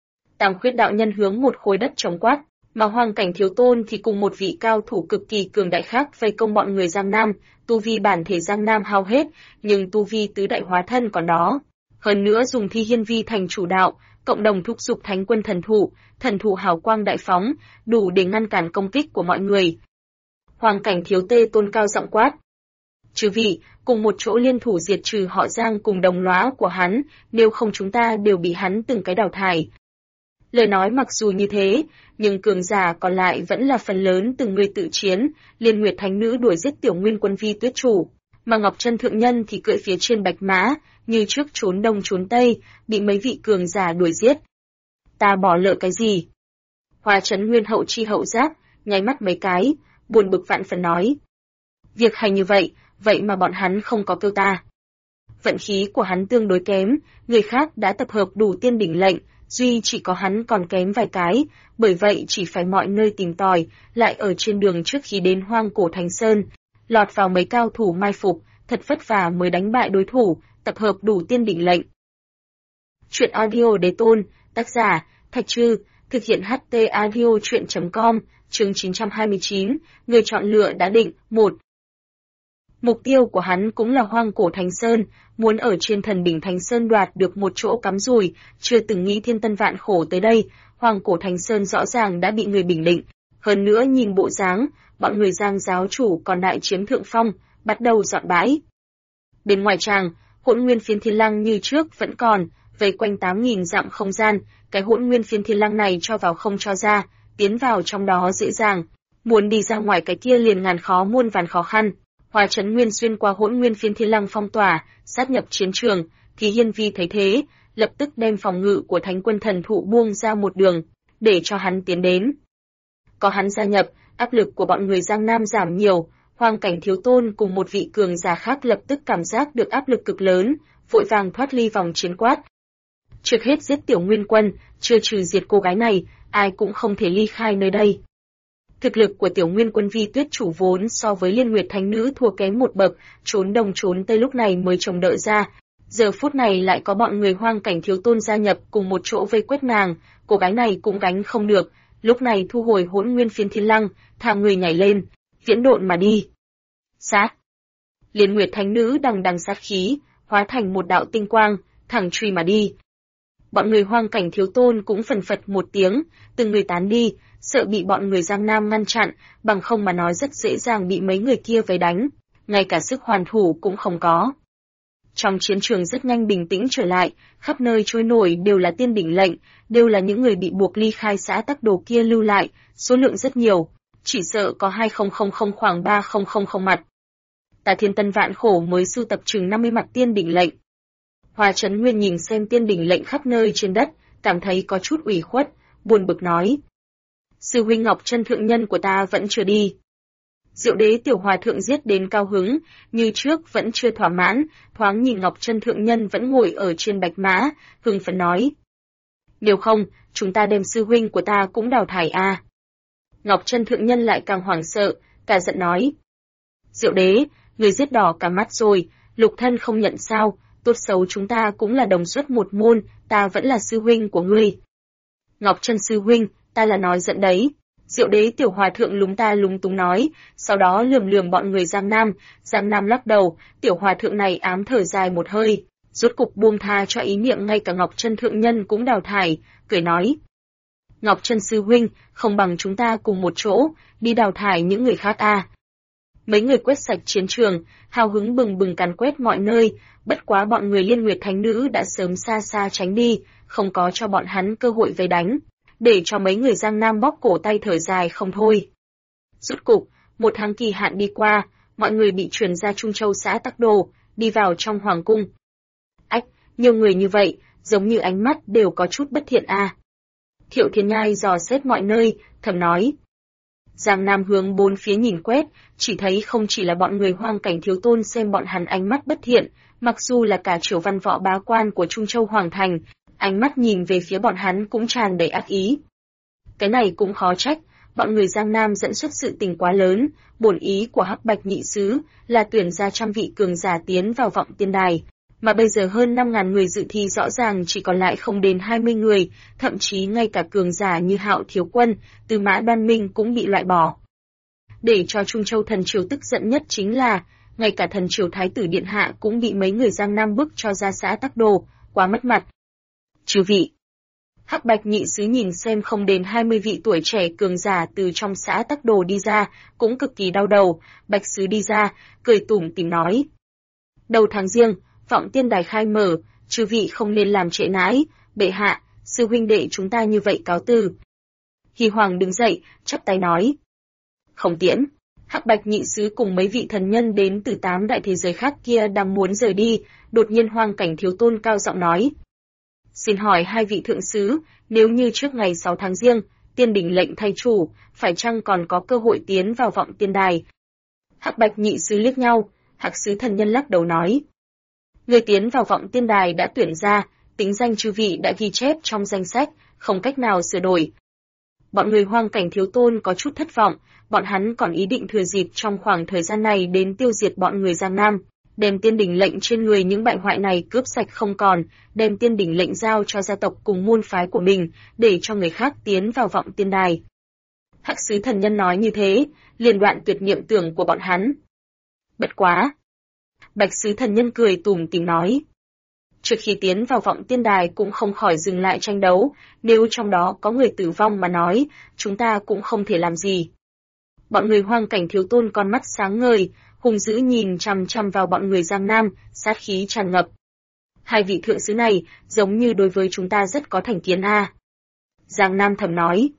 Tam Khuyết đạo nhân hướng một khối đất trống quát, mà Hoàng Cảnh thiếu tôn thì cùng một vị cao thủ cực kỳ cường đại khác vây công bọn người Giang Nam, tu vi bản thể Giang Nam hao hết, nhưng tu vi tứ đại hóa thân còn đó. Hơn nữa dùng Thi Hiên Vi thành chủ đạo, cộng đồng thúc giục thánh quân thần thụ hào quang đại phóng, đủ để ngăn cản công kích của mọi người. Hoàng Cảnh thiếu tê tôn cao giọng quát. Chư vị, cùng một chỗ liên thủ diệt trừ họ Giang cùng đồng lõa của hắn, nếu không chúng ta đều bị hắn từng cái đào thải. Lời nói mặc dù như thế, nhưng cường giả còn lại vẫn là phần lớn từng người tự chiến, Liên Nguyệt Thánh Nữ đuổi giết Tiểu Nguyên Quân Vi Tuyết Chủ, mà Ngọc Chân Thượng Nhân thì cưỡi phía trên bạch mã, như trước trốn đông trốn tây, bị mấy vị cường giả đuổi giết. Ta bỏ lỡ cái gì? Hoa Chấn Nguyên hậu chi hậu giác, nháy mắt mấy cái, buồn bực vạn phần nói. Việc hay như vậy, vậy mà bọn hắn không có kêu ta. Vận khí của hắn tương đối kém, người khác đã tập hợp đủ tiên đỉnh lệnh, duy chỉ có hắn còn kém vài cái, bởi vậy chỉ phải mọi nơi tìm tòi, lại ở trên đường trước khi đến hoang cổ Thành Sơn, lọt vào mấy cao thủ mai phục, thật vất vả mới đánh bại đối thủ, tập hợp đủ tiên đỉnh lệnh. Chuyện audio đế tôn, tác giả, Thạch Trư, thực hiện HT audio chuyện.com, chương 929, người chọn lựa đã định, 1. Mục tiêu của hắn cũng là hoang cổ Thành Sơn, muốn ở trên thần đỉnh Thành Sơn đoạt được một chỗ cắm rùi, chưa từng nghĩ thiên tân vạn khổ tới đây, hoang cổ Thành Sơn rõ ràng đã bị người bình định. Hơn nữa nhìn bộ dáng, bọn người Giang giáo chủ còn đại chiếm thượng phong, bắt đầu dọn bãi. Bên ngoài tràng, Hỗn Nguyên Phiến Thiên Lăng như trước vẫn còn, vây quanh 8.000 dặm không gian, cái Hỗn Nguyên Phiến Thiên Lăng này cho vào không cho ra, tiến vào trong đó dễ dàng, muốn đi ra ngoài cái kia liền ngàn khó muôn vàn khó khăn. Hoa Chấn Nguyên xuyên qua Hỗn Nguyên Phiến Thiên Lăng phong tỏa, sát nhập chiến trường, thì Hiên Vi thấy thế, lập tức đem phòng ngự của Thánh Quân Thần Thụ buông ra một đường, để cho hắn tiến đến. Có hắn gia nhập, áp lực của bọn người Giang Nam giảm nhiều, Hoang Cảnh Thiếu Tôn cùng một vị cường giả khác lập tức cảm giác được áp lực cực lớn, vội vàng thoát ly vòng chiến quát. Trước hết giết Tiểu Nguyên Quân, chưa trừ diệt cô gái này, ai cũng không thể ly khai nơi đây. Thực lực của Tiểu Nguyên Quân Vi Tuyết chủ vốn so với Liên Nguyệt Thánh Nữ thua kém một bậc, trốn đông trốn tây lúc này mới trông đợi ra. Giờ phút này lại có bọn người Hoang Cảnh Thiếu Tôn gia nhập cùng một chỗ vây quét nàng, cô gái này cũng gánh không được, lúc này thu hồi Hỗn Nguyên Phiến Thiên Lăng, thả người nhảy lên, viễn độn mà đi. Sát! Liên Nguyệt Thánh Nữ đằng đằng sát khí, hóa thành một đạo tinh quang, thẳng truy mà đi. Bọn người Hoang Cảnh Thiếu Tôn cũng phần phật một tiếng, từng người tán đi, sợ bị bọn người Giang Nam ngăn chặn, bằng không mà nói rất dễ dàng bị mấy người kia vây đánh, ngay cả sức hoàn thủ cũng không có. Trong chiến trường rất nhanh bình tĩnh trở lại, khắp nơi trôi nổi đều là tiên đỉnh lệnh, đều là những người bị buộc ly khai xã Tắc Đồ kia lưu lại, số lượng rất nhiều, chỉ sợ có 2000 khoảng 3000 mặt. Ta thiên tân vạn khổ mới sưu tập chừng 50 mặt tiên đỉnh lệnh. Hoa Chấn Nguyên nhìn xem tiên đỉnh lệnh khắp nơi trên đất, cảm thấy có chút ủy khuất, buồn bực nói. Sư huynh Ngọc Chân Thượng Nhân của ta vẫn chưa đi. Diệu Đế Tiểu Hòa Thượng giết đến cao hứng, như trước vẫn chưa thỏa mãn, thoáng nhìn Ngọc Chân Thượng Nhân vẫn ngồi ở trên bạch mã, hưng phấn nói. Nếu không, chúng ta đem sư huynh của ta cũng đào thải a. Ngọc Chân Thượng Nhân lại càng hoảng sợ, cả giận nói. Diệu Đế, người giết đỏ cả mắt rồi, Lục Thân không nhận sao, tốt xấu chúng ta cũng là đồng xuất một môn, ta vẫn là sư huynh của ngươi. Ngọc Chân sư huynh, ta là nói giận đấy. Diệu Đế Tiểu Hòa Thượng lúng ta lúng túng nói, sau đó lườm lườm bọn người Giang Nam lắc đầu, Tiểu Hòa Thượng này ám thở dài một hơi, rốt cục buông tha cho ý niệm ngay cả Ngọc Chân Thượng Nhân cũng đào thải, cười nói. Ngọc Chân sư huynh, không bằng chúng ta cùng một chỗ, đi đào thải những người khác a. Mấy người quét sạch chiến trường, hào hứng bừng bừng càn quét mọi nơi, bất quá bọn người Liên Nguyệt Thánh Nữ đã sớm xa xa tránh đi, không có cho bọn hắn cơ hội vây đánh, để cho mấy người Giang Nam bóp cổ tay thở dài không thôi. Rốt cục, một tháng kỳ hạn đi qua, mọi người bị chuyển ra Trung Châu xã Tắc Đồ, đi vào trong hoàng cung. Ách, nhiều người như vậy, giống như ánh mắt đều có chút bất thiện a. Thiệu Thiên Nhai dò xét mọi nơi, thầm nói. Giang Nam hướng bốn phía nhìn quét, chỉ thấy không chỉ là bọn người Hoang Cảnh Thiếu Tôn xem bọn hắn ánh mắt bất thiện, mặc dù là cả triều văn võ bá quan của Trung Châu Hoàng Thành, ánh mắt nhìn về phía bọn hắn cũng tràn đầy ác ý. Cái này cũng khó trách, bọn người Giang Nam dẫn xuất sự tình quá lớn, bổn ý của Hắc Bạch Nhị Sứ là tuyển ra 100 vị cường giả tiến vào vọng tiên đài, mà bây giờ hơn 5.000 người dự thi rõ ràng chỉ còn lại không đến 20 người, thậm chí ngay cả cường giả như Hạo Thiếu Quân, Tư Mã Đoan Minh cũng bị loại bỏ. Để cho Trung Châu Thần Triều tức giận nhất chính là, ngay cả Thần Triều Thái tử Điện Hạ cũng bị mấy người Giang Nam bức cho ra xã Tắc Đồ, quá mất mặt. Chư vị. Hắc Bạch Nhị Sứ nhìn xem không đến 20 vị tuổi trẻ cường giả từ trong xã Tắc Đồ đi ra, cũng cực kỳ đau đầu, Bạch Sứ đi ra, cười tủm tỉm nói. Đầu tháng Giêng, vọng tiên đài khai mở, chư vị không nên làm trễ nãi, bệ hạ, sư huynh đệ chúng ta như vậy cáo từ. Hy Hoàng đứng dậy, chắp tay nói. Không tiễn. Hắc Bạch Nhị Sứ cùng mấy vị thần nhân đến từ 8 đại thế giới khác kia đang muốn rời đi, đột nhiên Hoang Cảnh Thiếu Tôn cao giọng nói. Xin hỏi hai vị thượng sứ, nếu như trước ngày 6 tháng Giêng, tiên đỉnh lệnh thay chủ, phải chăng còn có cơ hội tiến vào vọng tiên đài? Hắc Bạch Nhị Sứ liếc nhau, Hắc Sứ Thần Nhân lắc đầu nói. Người tiến vào vọng tiên đài đã tuyển ra, tính danh chư vị đã ghi chép trong danh sách, không cách nào sửa đổi. Bọn người Hoang Cảnh Thiếu Tôn có chút thất vọng, bọn hắn còn ý định thừa dịp trong khoảng thời gian này đến tiêu diệt bọn người Giang Nam, đem tiên đỉnh lệnh trên người những bại hoại này cướp sạch không còn, đem tiên đỉnh lệnh giao cho gia tộc cùng môn phái của mình, để cho người khác tiến vào vọng tiên đài. Hắc Sứ Thần Nhân nói như thế, liền đoạn tuyệt niệm tưởng của bọn hắn. Bất quá! Bạch Sứ Thần Nhân cười tủm tỉm nói. Trước khi tiến vào vọng tiên đài cũng không khỏi dừng lại tranh đấu, nếu trong đó có người tử vong mà nói, chúng ta cũng không thể làm gì. Bọn người Hoang Cảnh Thiếu Tôn con mắt sáng ngời, hung dữ nhìn chằm chằm vào bọn người Giang Nam, sát khí tràn ngập. Hai vị thượng sứ này, giống như đối với chúng ta rất có thành kiến a. Giang Nam thầm nói.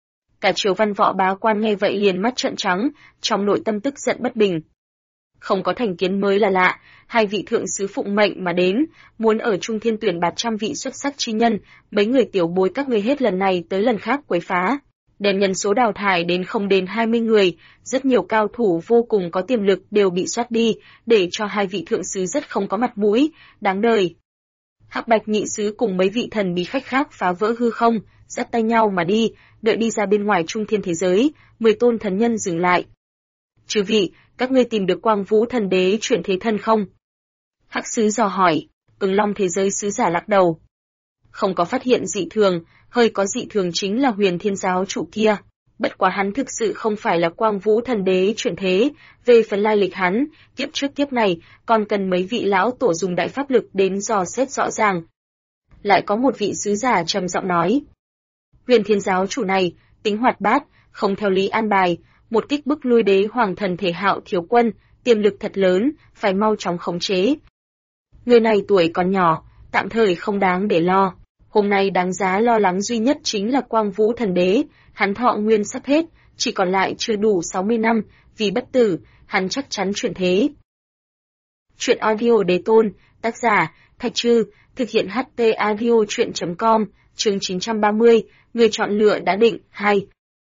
Cả Triều Văn Võ bá quan nghe vậy liền mắt trợn trắng, trong nội tâm tức giận bất bình. Không có thành kiến mới là lạ, hai vị thượng sứ phụng mệnh mà đến, muốn ở Trung Thiên tuyển bạt trăm vị xuất sắc chi nhân, mấy người tiểu bối các ngươi hết lần này tới lần khác quấy phá. Đem nhân số đào thải đến không đến 20 người, rất nhiều cao thủ vô cùng có tiềm lực đều bị soát đi, để cho hai vị thượng sứ rất không có mặt mũi, đáng đời. Hắc Bạch nhị sứ cùng mấy vị thần bí khách khác phá vỡ hư không, dắt tay nhau mà đi, đợi đi ra bên ngoài Trung Thiên thế giới, 10 tôn thần nhân dừng lại. Chư vị, các ngươi tìm được Quang Vũ Thần Đế chuyển thế thân không? Hắc sứ dò hỏi, Ứng Long thế giới sứ giả lắc đầu. Không có phát hiện dị thường, hơi có dị thường chính là Huyền Thiên giáo chủ kia. Bất quá hắn thực sự không phải là Quang Vũ Thần Đế chuyển thế, về phần lai lịch hắn, kiếp trước kiếp này, còn cần mấy vị lão tổ dùng đại pháp lực đến dò xét rõ ràng. Lại có một vị sứ giả trầm giọng nói. Huyền Thiên giáo chủ này, tính hoạt bát, không theo lý an bài, một kích bức lui đế hoàng thần thể Hạo Thiếu Quân, tiềm lực thật lớn, phải mau chóng khống chế. Người này tuổi còn nhỏ, tạm thời không đáng để lo. Hôm nay đáng giá lo lắng duy nhất chính là Quang Vũ Thần Đế, hắn thọ nguyên sắp hết, chỉ còn lại chưa đủ 60 năm, vì bất tử, hắn chắc chắn chuyển thế. Chuyện audio Đế Tôn, tác giả, Thạch Trư, thực hiện HT audio chuyện.com, chương 930, người chọn lựa đã định, 2.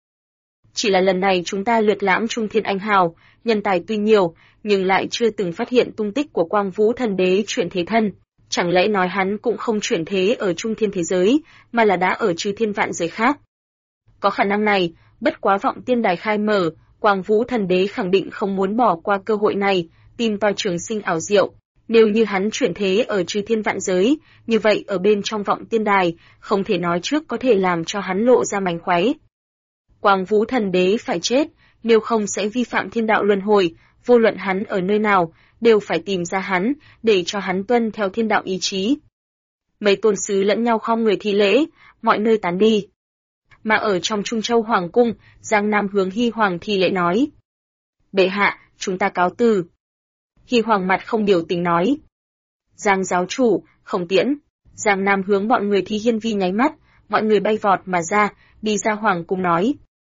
Chỉ là lần này chúng ta lượt lãm Trung Thiên Anh Hào, nhân tài tuy nhiều, nhưng lại chưa từng phát hiện tung tích của Quang Vũ Thần Đế chuyển thế thân. Chẳng lẽ nói hắn cũng không chuyển thế ở Trung Thiên thế giới, mà là đã ở Chư Thiên vạn giới khác? Có khả năng này, bất quá vọng tiên đài khai mở, Quang Vũ Thần Đế khẳng định không muốn bỏ qua cơ hội này, tìm tòi trường sinh ảo diệu. Nếu như hắn chuyển thế ở Chư Thiên vạn giới, như vậy ở bên trong vọng tiên đài, không thể nói trước có thể làm cho hắn lộ ra mánh khóe. Quang Vũ Thần Đế phải chết, nếu không sẽ vi phạm thiên đạo luân hồi, vô luận hắn ở nơi nào, đều phải tìm ra hắn, để cho hắn tuân theo thiên đạo ý chí. Mấy tôn sứ lẫn nhau khom người thi lễ, mọi nơi tán đi. Mà ở trong Trung Châu Hoàng Cung, Giang Nam hướng Hy Hoàng thi lễ nói. Bệ hạ, chúng ta cáo từ. Hy Hoàng mặt không biểu tình nói. Giang giáo chủ, không tiễn. Giang Nam hướng bọn người thi hiên vi nháy mắt, mọi người bay vọt mà ra, đi ra Hoàng Cung nói.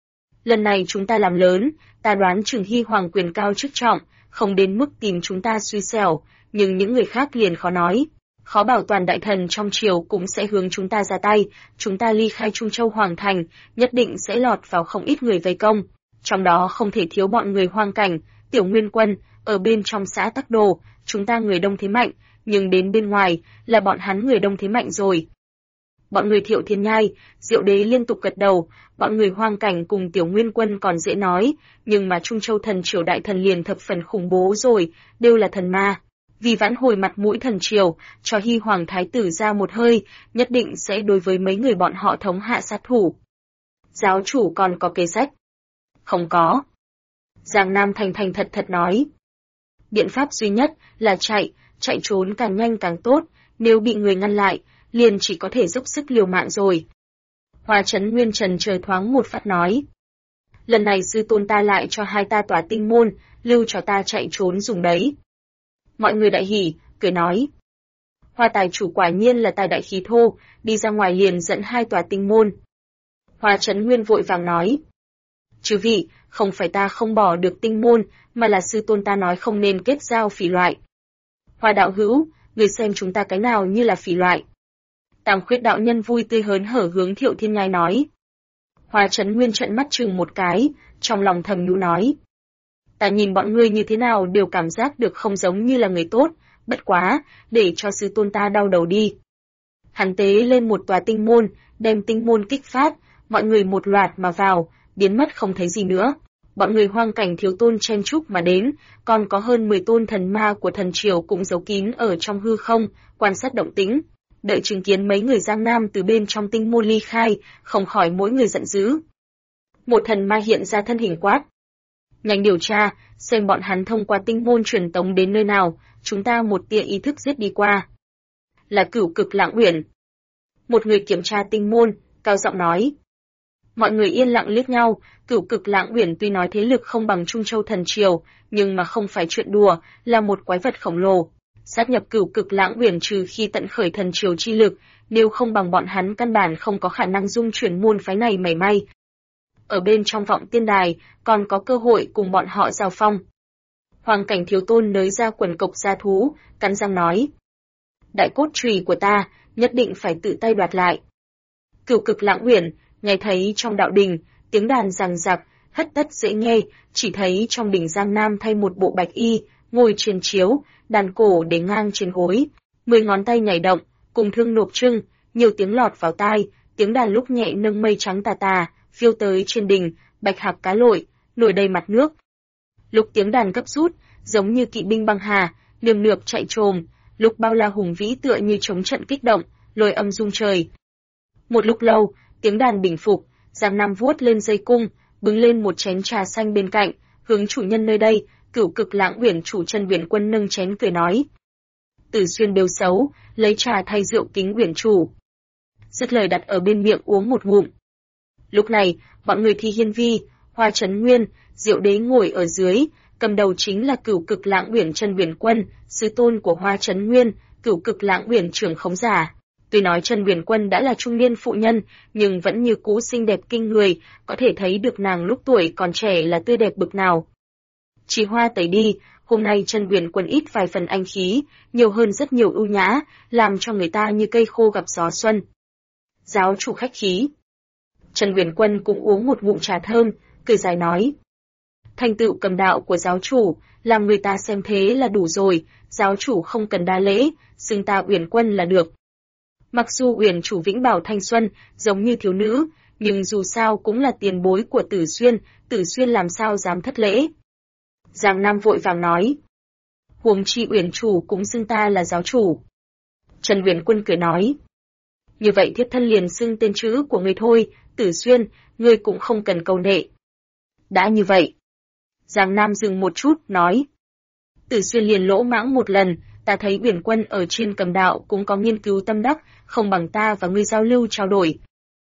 Lần này chúng ta làm lớn, ta đoán chừng Hy Hoàng quyền cao chức trọng, không đến mức tìm chúng ta xui xẻo, nhưng những người khác liền khó nói. Khó bảo toàn đại thần trong triều cũng sẽ hướng chúng ta ra tay, chúng ta ly khai Trung Châu Hoàng Thành, nhất định sẽ lọt vào không ít người vây công. Trong đó không thể thiếu bọn người Hoang Cảnh, Tiểu Nguyên Quân, ở bên trong xã Tắc Đồ, chúng ta người đông thế mạnh, nhưng đến bên ngoài, là bọn hắn người đông thế mạnh rồi. Bọn người Thiệu Thiên Nhai, Diệu Đế liên tục gật đầu, bọn người Hoang Cảnh cùng Tiểu Nguyên Quân còn dễ nói, nhưng mà Trung Châu thần triều đại thần liền thập phần khủng bố rồi, đều là thần ma. Vì vãn hồi mặt mũi thần triều, cho Hy Hoàng Thái tử ra một hơi, nhất định sẽ đối với mấy người bọn họ thống hạ sát thủ. Giáo chủ còn có kế sách? Không có. Giang Nam thành thành thật thật nói. Biện pháp duy nhất là chạy trốn càng nhanh càng tốt, nếu bị người ngăn lại, liền chỉ có thể dốc sức liều mạng rồi. Hoa Trấn Nguyên Trần trời thoáng một phát nói. Lần này sư tôn ta lại cho hai ta tỏa tinh môn, lưu cho ta chạy trốn dùng đấy. Mọi người đại hỉ, cười nói. Hoa tài chủ quả nhiên là tài đại khí thô, đi ra ngoài liền dẫn hai tòa tinh môn. Hoa Trấn Nguyên vội vàng nói. Chư vị, không phải ta không bỏ được tinh môn, mà là sư tôn ta nói không nên kết giao phỉ loại. Hoa đạo hữu, người xem chúng ta cái nào như là phỉ loại. Tam Khuyết đạo nhân vui tươi hớn hở hướng Thiệu Thiên Nhai nói. Hoa Trấn Nguyên trợn mắt chừng một cái, trong lòng thầm nhủ nói. Ta nhìn bọn ngươi như thế nào đều cảm giác được không giống như là người tốt, bất quá, để cho sư tôn ta đau đầu đi. Hắn tế lên một tòa tinh môn, đem tinh môn kích phát, mọi người một loạt mà vào, biến mất không thấy gì nữa. Bọn người Hoang Cảnh Thiếu Tôn chen chúc mà đến, còn có hơn 10 tôn thần ma của thần triều cũng giấu kín ở trong hư không, quan sát động tĩnh. Đợi chứng kiến mấy người Giang Nam từ bên trong tinh môn ly khai, không khỏi mỗi người giận dữ. Một thần ma hiện ra thân hình quát. Nhanh điều tra, xem bọn hắn thông qua tinh môn truyền tống đến nơi nào, chúng ta một tia ý thức giết đi qua. Là Cửu Cực Lãng Uyển. Một người kiểm tra tinh môn, cao giọng nói. Mọi người yên lặng liếc nhau, Cửu Cực Lãng Uyển tuy nói thế lực không bằng Trung Châu thần triều, nhưng mà không phải chuyện đùa, là một quái vật khổng lồ. Sát nhập Cửu Cực Lãng Uyển trừ khi tận khởi thần triều chi lực, nếu không bằng bọn hắn căn bản không có khả năng dung chuyển môn phái này mảy may. Ở bên trong Vọng Tiên Đài, còn có cơ hội cùng bọn họ giao phong. Hoàng Cảnh Thiếu Tôn nới ra quần cộc gia thú, cắn răng nói. Đại cốt chùy của ta, nhất định phải tự tay đoạt lại. Cửu Cực Lãng Uyển, nghe thấy trong đạo đình, tiếng đàn rằng rặc, hất tất dễ nghe, chỉ thấy trong đình Giang Nam thay một bộ bạch y, ngồi trên chiếu, đàn cổ để ngang trên gối, 10 ngón tay nhảy động, cùng thương nộp trưng, nhiều tiếng lọt vào tai, tiếng đàn lúc nhẹ nâng mây trắng tà tà, phiêu tới trên đình, bạch hạc cá lội, nổi đầy mặt nước. Lúc tiếng đàn gấp rút, giống như kỵ binh băng hà, nườm nượp chạy trồm, lúc bao la hùng vĩ tựa như chống trận kích động, lôi âm rung trời. Một lúc lâu, tiếng đàn bình phục, Giang Nam vuốt lên dây cung, bưng lên một chén trà xanh bên cạnh, hướng chủ nhân nơi đây, Cửu Cực Lãng Uyển chủ Chân Uyển Quân nâng chén cười nói. Tử Xuyên bêu xấu, lấy trà thay rượu kính Uyển chủ. Dứt lời đặt ở bên miệng uống một ngụm. Lúc này, bọn người Thi Hiên Vi, Hoa Chấn Nguyên, Diệu Đế ngồi ở dưới, cầm đầu chính là Cửu Cực Lãng Uyển Chân Uyển Quân, sư tôn của Hoa Chấn Nguyên, Cửu Cực Lãng Uyển trưởng khống giả. Tuy nói Chân Uyển Quân đã là trung niên phụ nhân, nhưng vẫn như cũ xinh đẹp kinh người, có thể thấy được nàng lúc tuổi còn trẻ là tươi đẹp bực nào. Chỉ hoa tẩy đi, hôm nay Chân Uyển Quân ít vài phần anh khí, nhiều hơn rất nhiều ưu nhã, làm cho người ta như cây khô gặp gió xuân. Giáo chủ khách khí. Chân Uyển Quân cũng uống một ngụm trà thơm, cười dài nói. Thành tựu cầm đạo của giáo chủ, làm người ta xem thế là đủ rồi, giáo chủ không cần đa lễ, xưng ta Uyển Quân là được. Mặc dù Uyển chủ vĩnh bảo thanh xuân, giống như thiếu nữ, nhưng dù sao cũng là tiền bối của Tử Xuyên làm sao dám thất lễ. Giang Nam vội vàng nói. Huống chi Uyển chủ cũng xưng ta là giáo chủ. Trần Uyển Quân cười nói. Như vậy thiếp thân liền xưng tên chữ của người thôi, Tử Xuyên, ngươi cũng không cần cầu nệ. Đã như vậy. Giang Nam dừng một chút, nói. Tử Xuyên liền lỗ mãng một lần, ta thấy Uyển Quân ở trên cầm đạo cũng có nghiên cứu tâm đắc, không bằng ta và ngươi giao lưu trao đổi.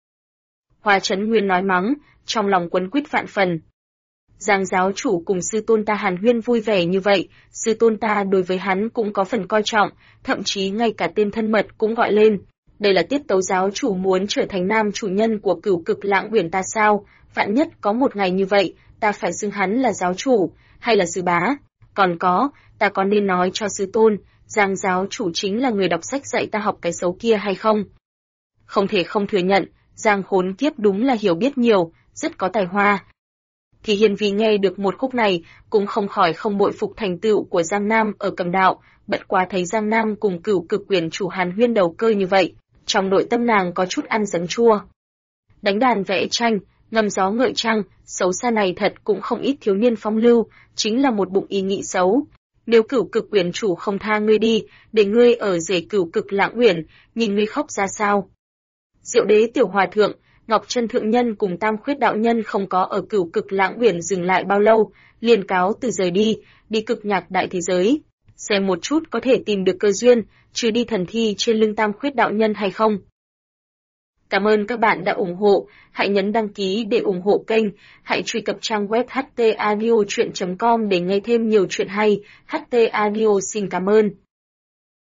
Hoa Chấn Nguyên nói mắng, trong lòng quấn quýt vạn phần. Giang giáo chủ cùng sư tôn ta hàn huyên vui vẻ như vậy, sư tôn ta đối với hắn cũng có phần coi trọng, thậm chí ngay cả tên thân mật cũng gọi lên. Đây là tiết tấu giáo chủ muốn trở thành nam chủ nhân của Cửu Cực Lãng Uyển ta sao, vạn nhất có một ngày như vậy, ta phải xưng hắn là giáo chủ, hay là sư bá. Còn có, ta có nên nói cho sư tôn, Giang giáo chủ chính là người đọc sách dạy ta học cái xấu kia hay không? Không thể không thừa nhận, Giang khốn kiếp đúng là hiểu biết nhiều, rất có tài hoa. Thì Hiên Vi nghe được một khúc này, cũng không khỏi không bội phục thành tựu của Giang Nam ở cầm đạo, bất quá thấy Giang Nam cùng Cửu Cực Uyển chủ hàn huyên đầu cơ như vậy, trong nội tâm nàng có chút ăn giấm chua. Đánh đàn vẽ tranh, ngâm gió ngợi trăng, xấu xa này thật cũng không ít thiếu niên phong lưu, chính là một bụng ý nghĩ xấu. Nếu Cửu Cực Uyển chủ không tha ngươi đi, để ngươi ở rể Cửu Cực Lãng Uyển, nhìn ngươi khóc ra sao? Diệu Đế tiểu hòa thượng, Ngọc Chân thượng nhân cùng Tam Khuyết đạo nhân không có ở Cửu Cực Lãng Uyển dừng lại bao lâu, liền cáo từ rời đi cực nhạc đại thế giới, xem một chút có thể tìm được cơ duyên, chứ đi thần thi trên lưng Tam Khuyết đạo nhân hay không. Cảm ơn các bạn đã ủng hộ, hãy nhấn đăng ký để ủng hộ kênh, hãy truy cập trang web htaudio.com để nghe thêm nhiều chuyện hay. HT Audio xin cảm ơn.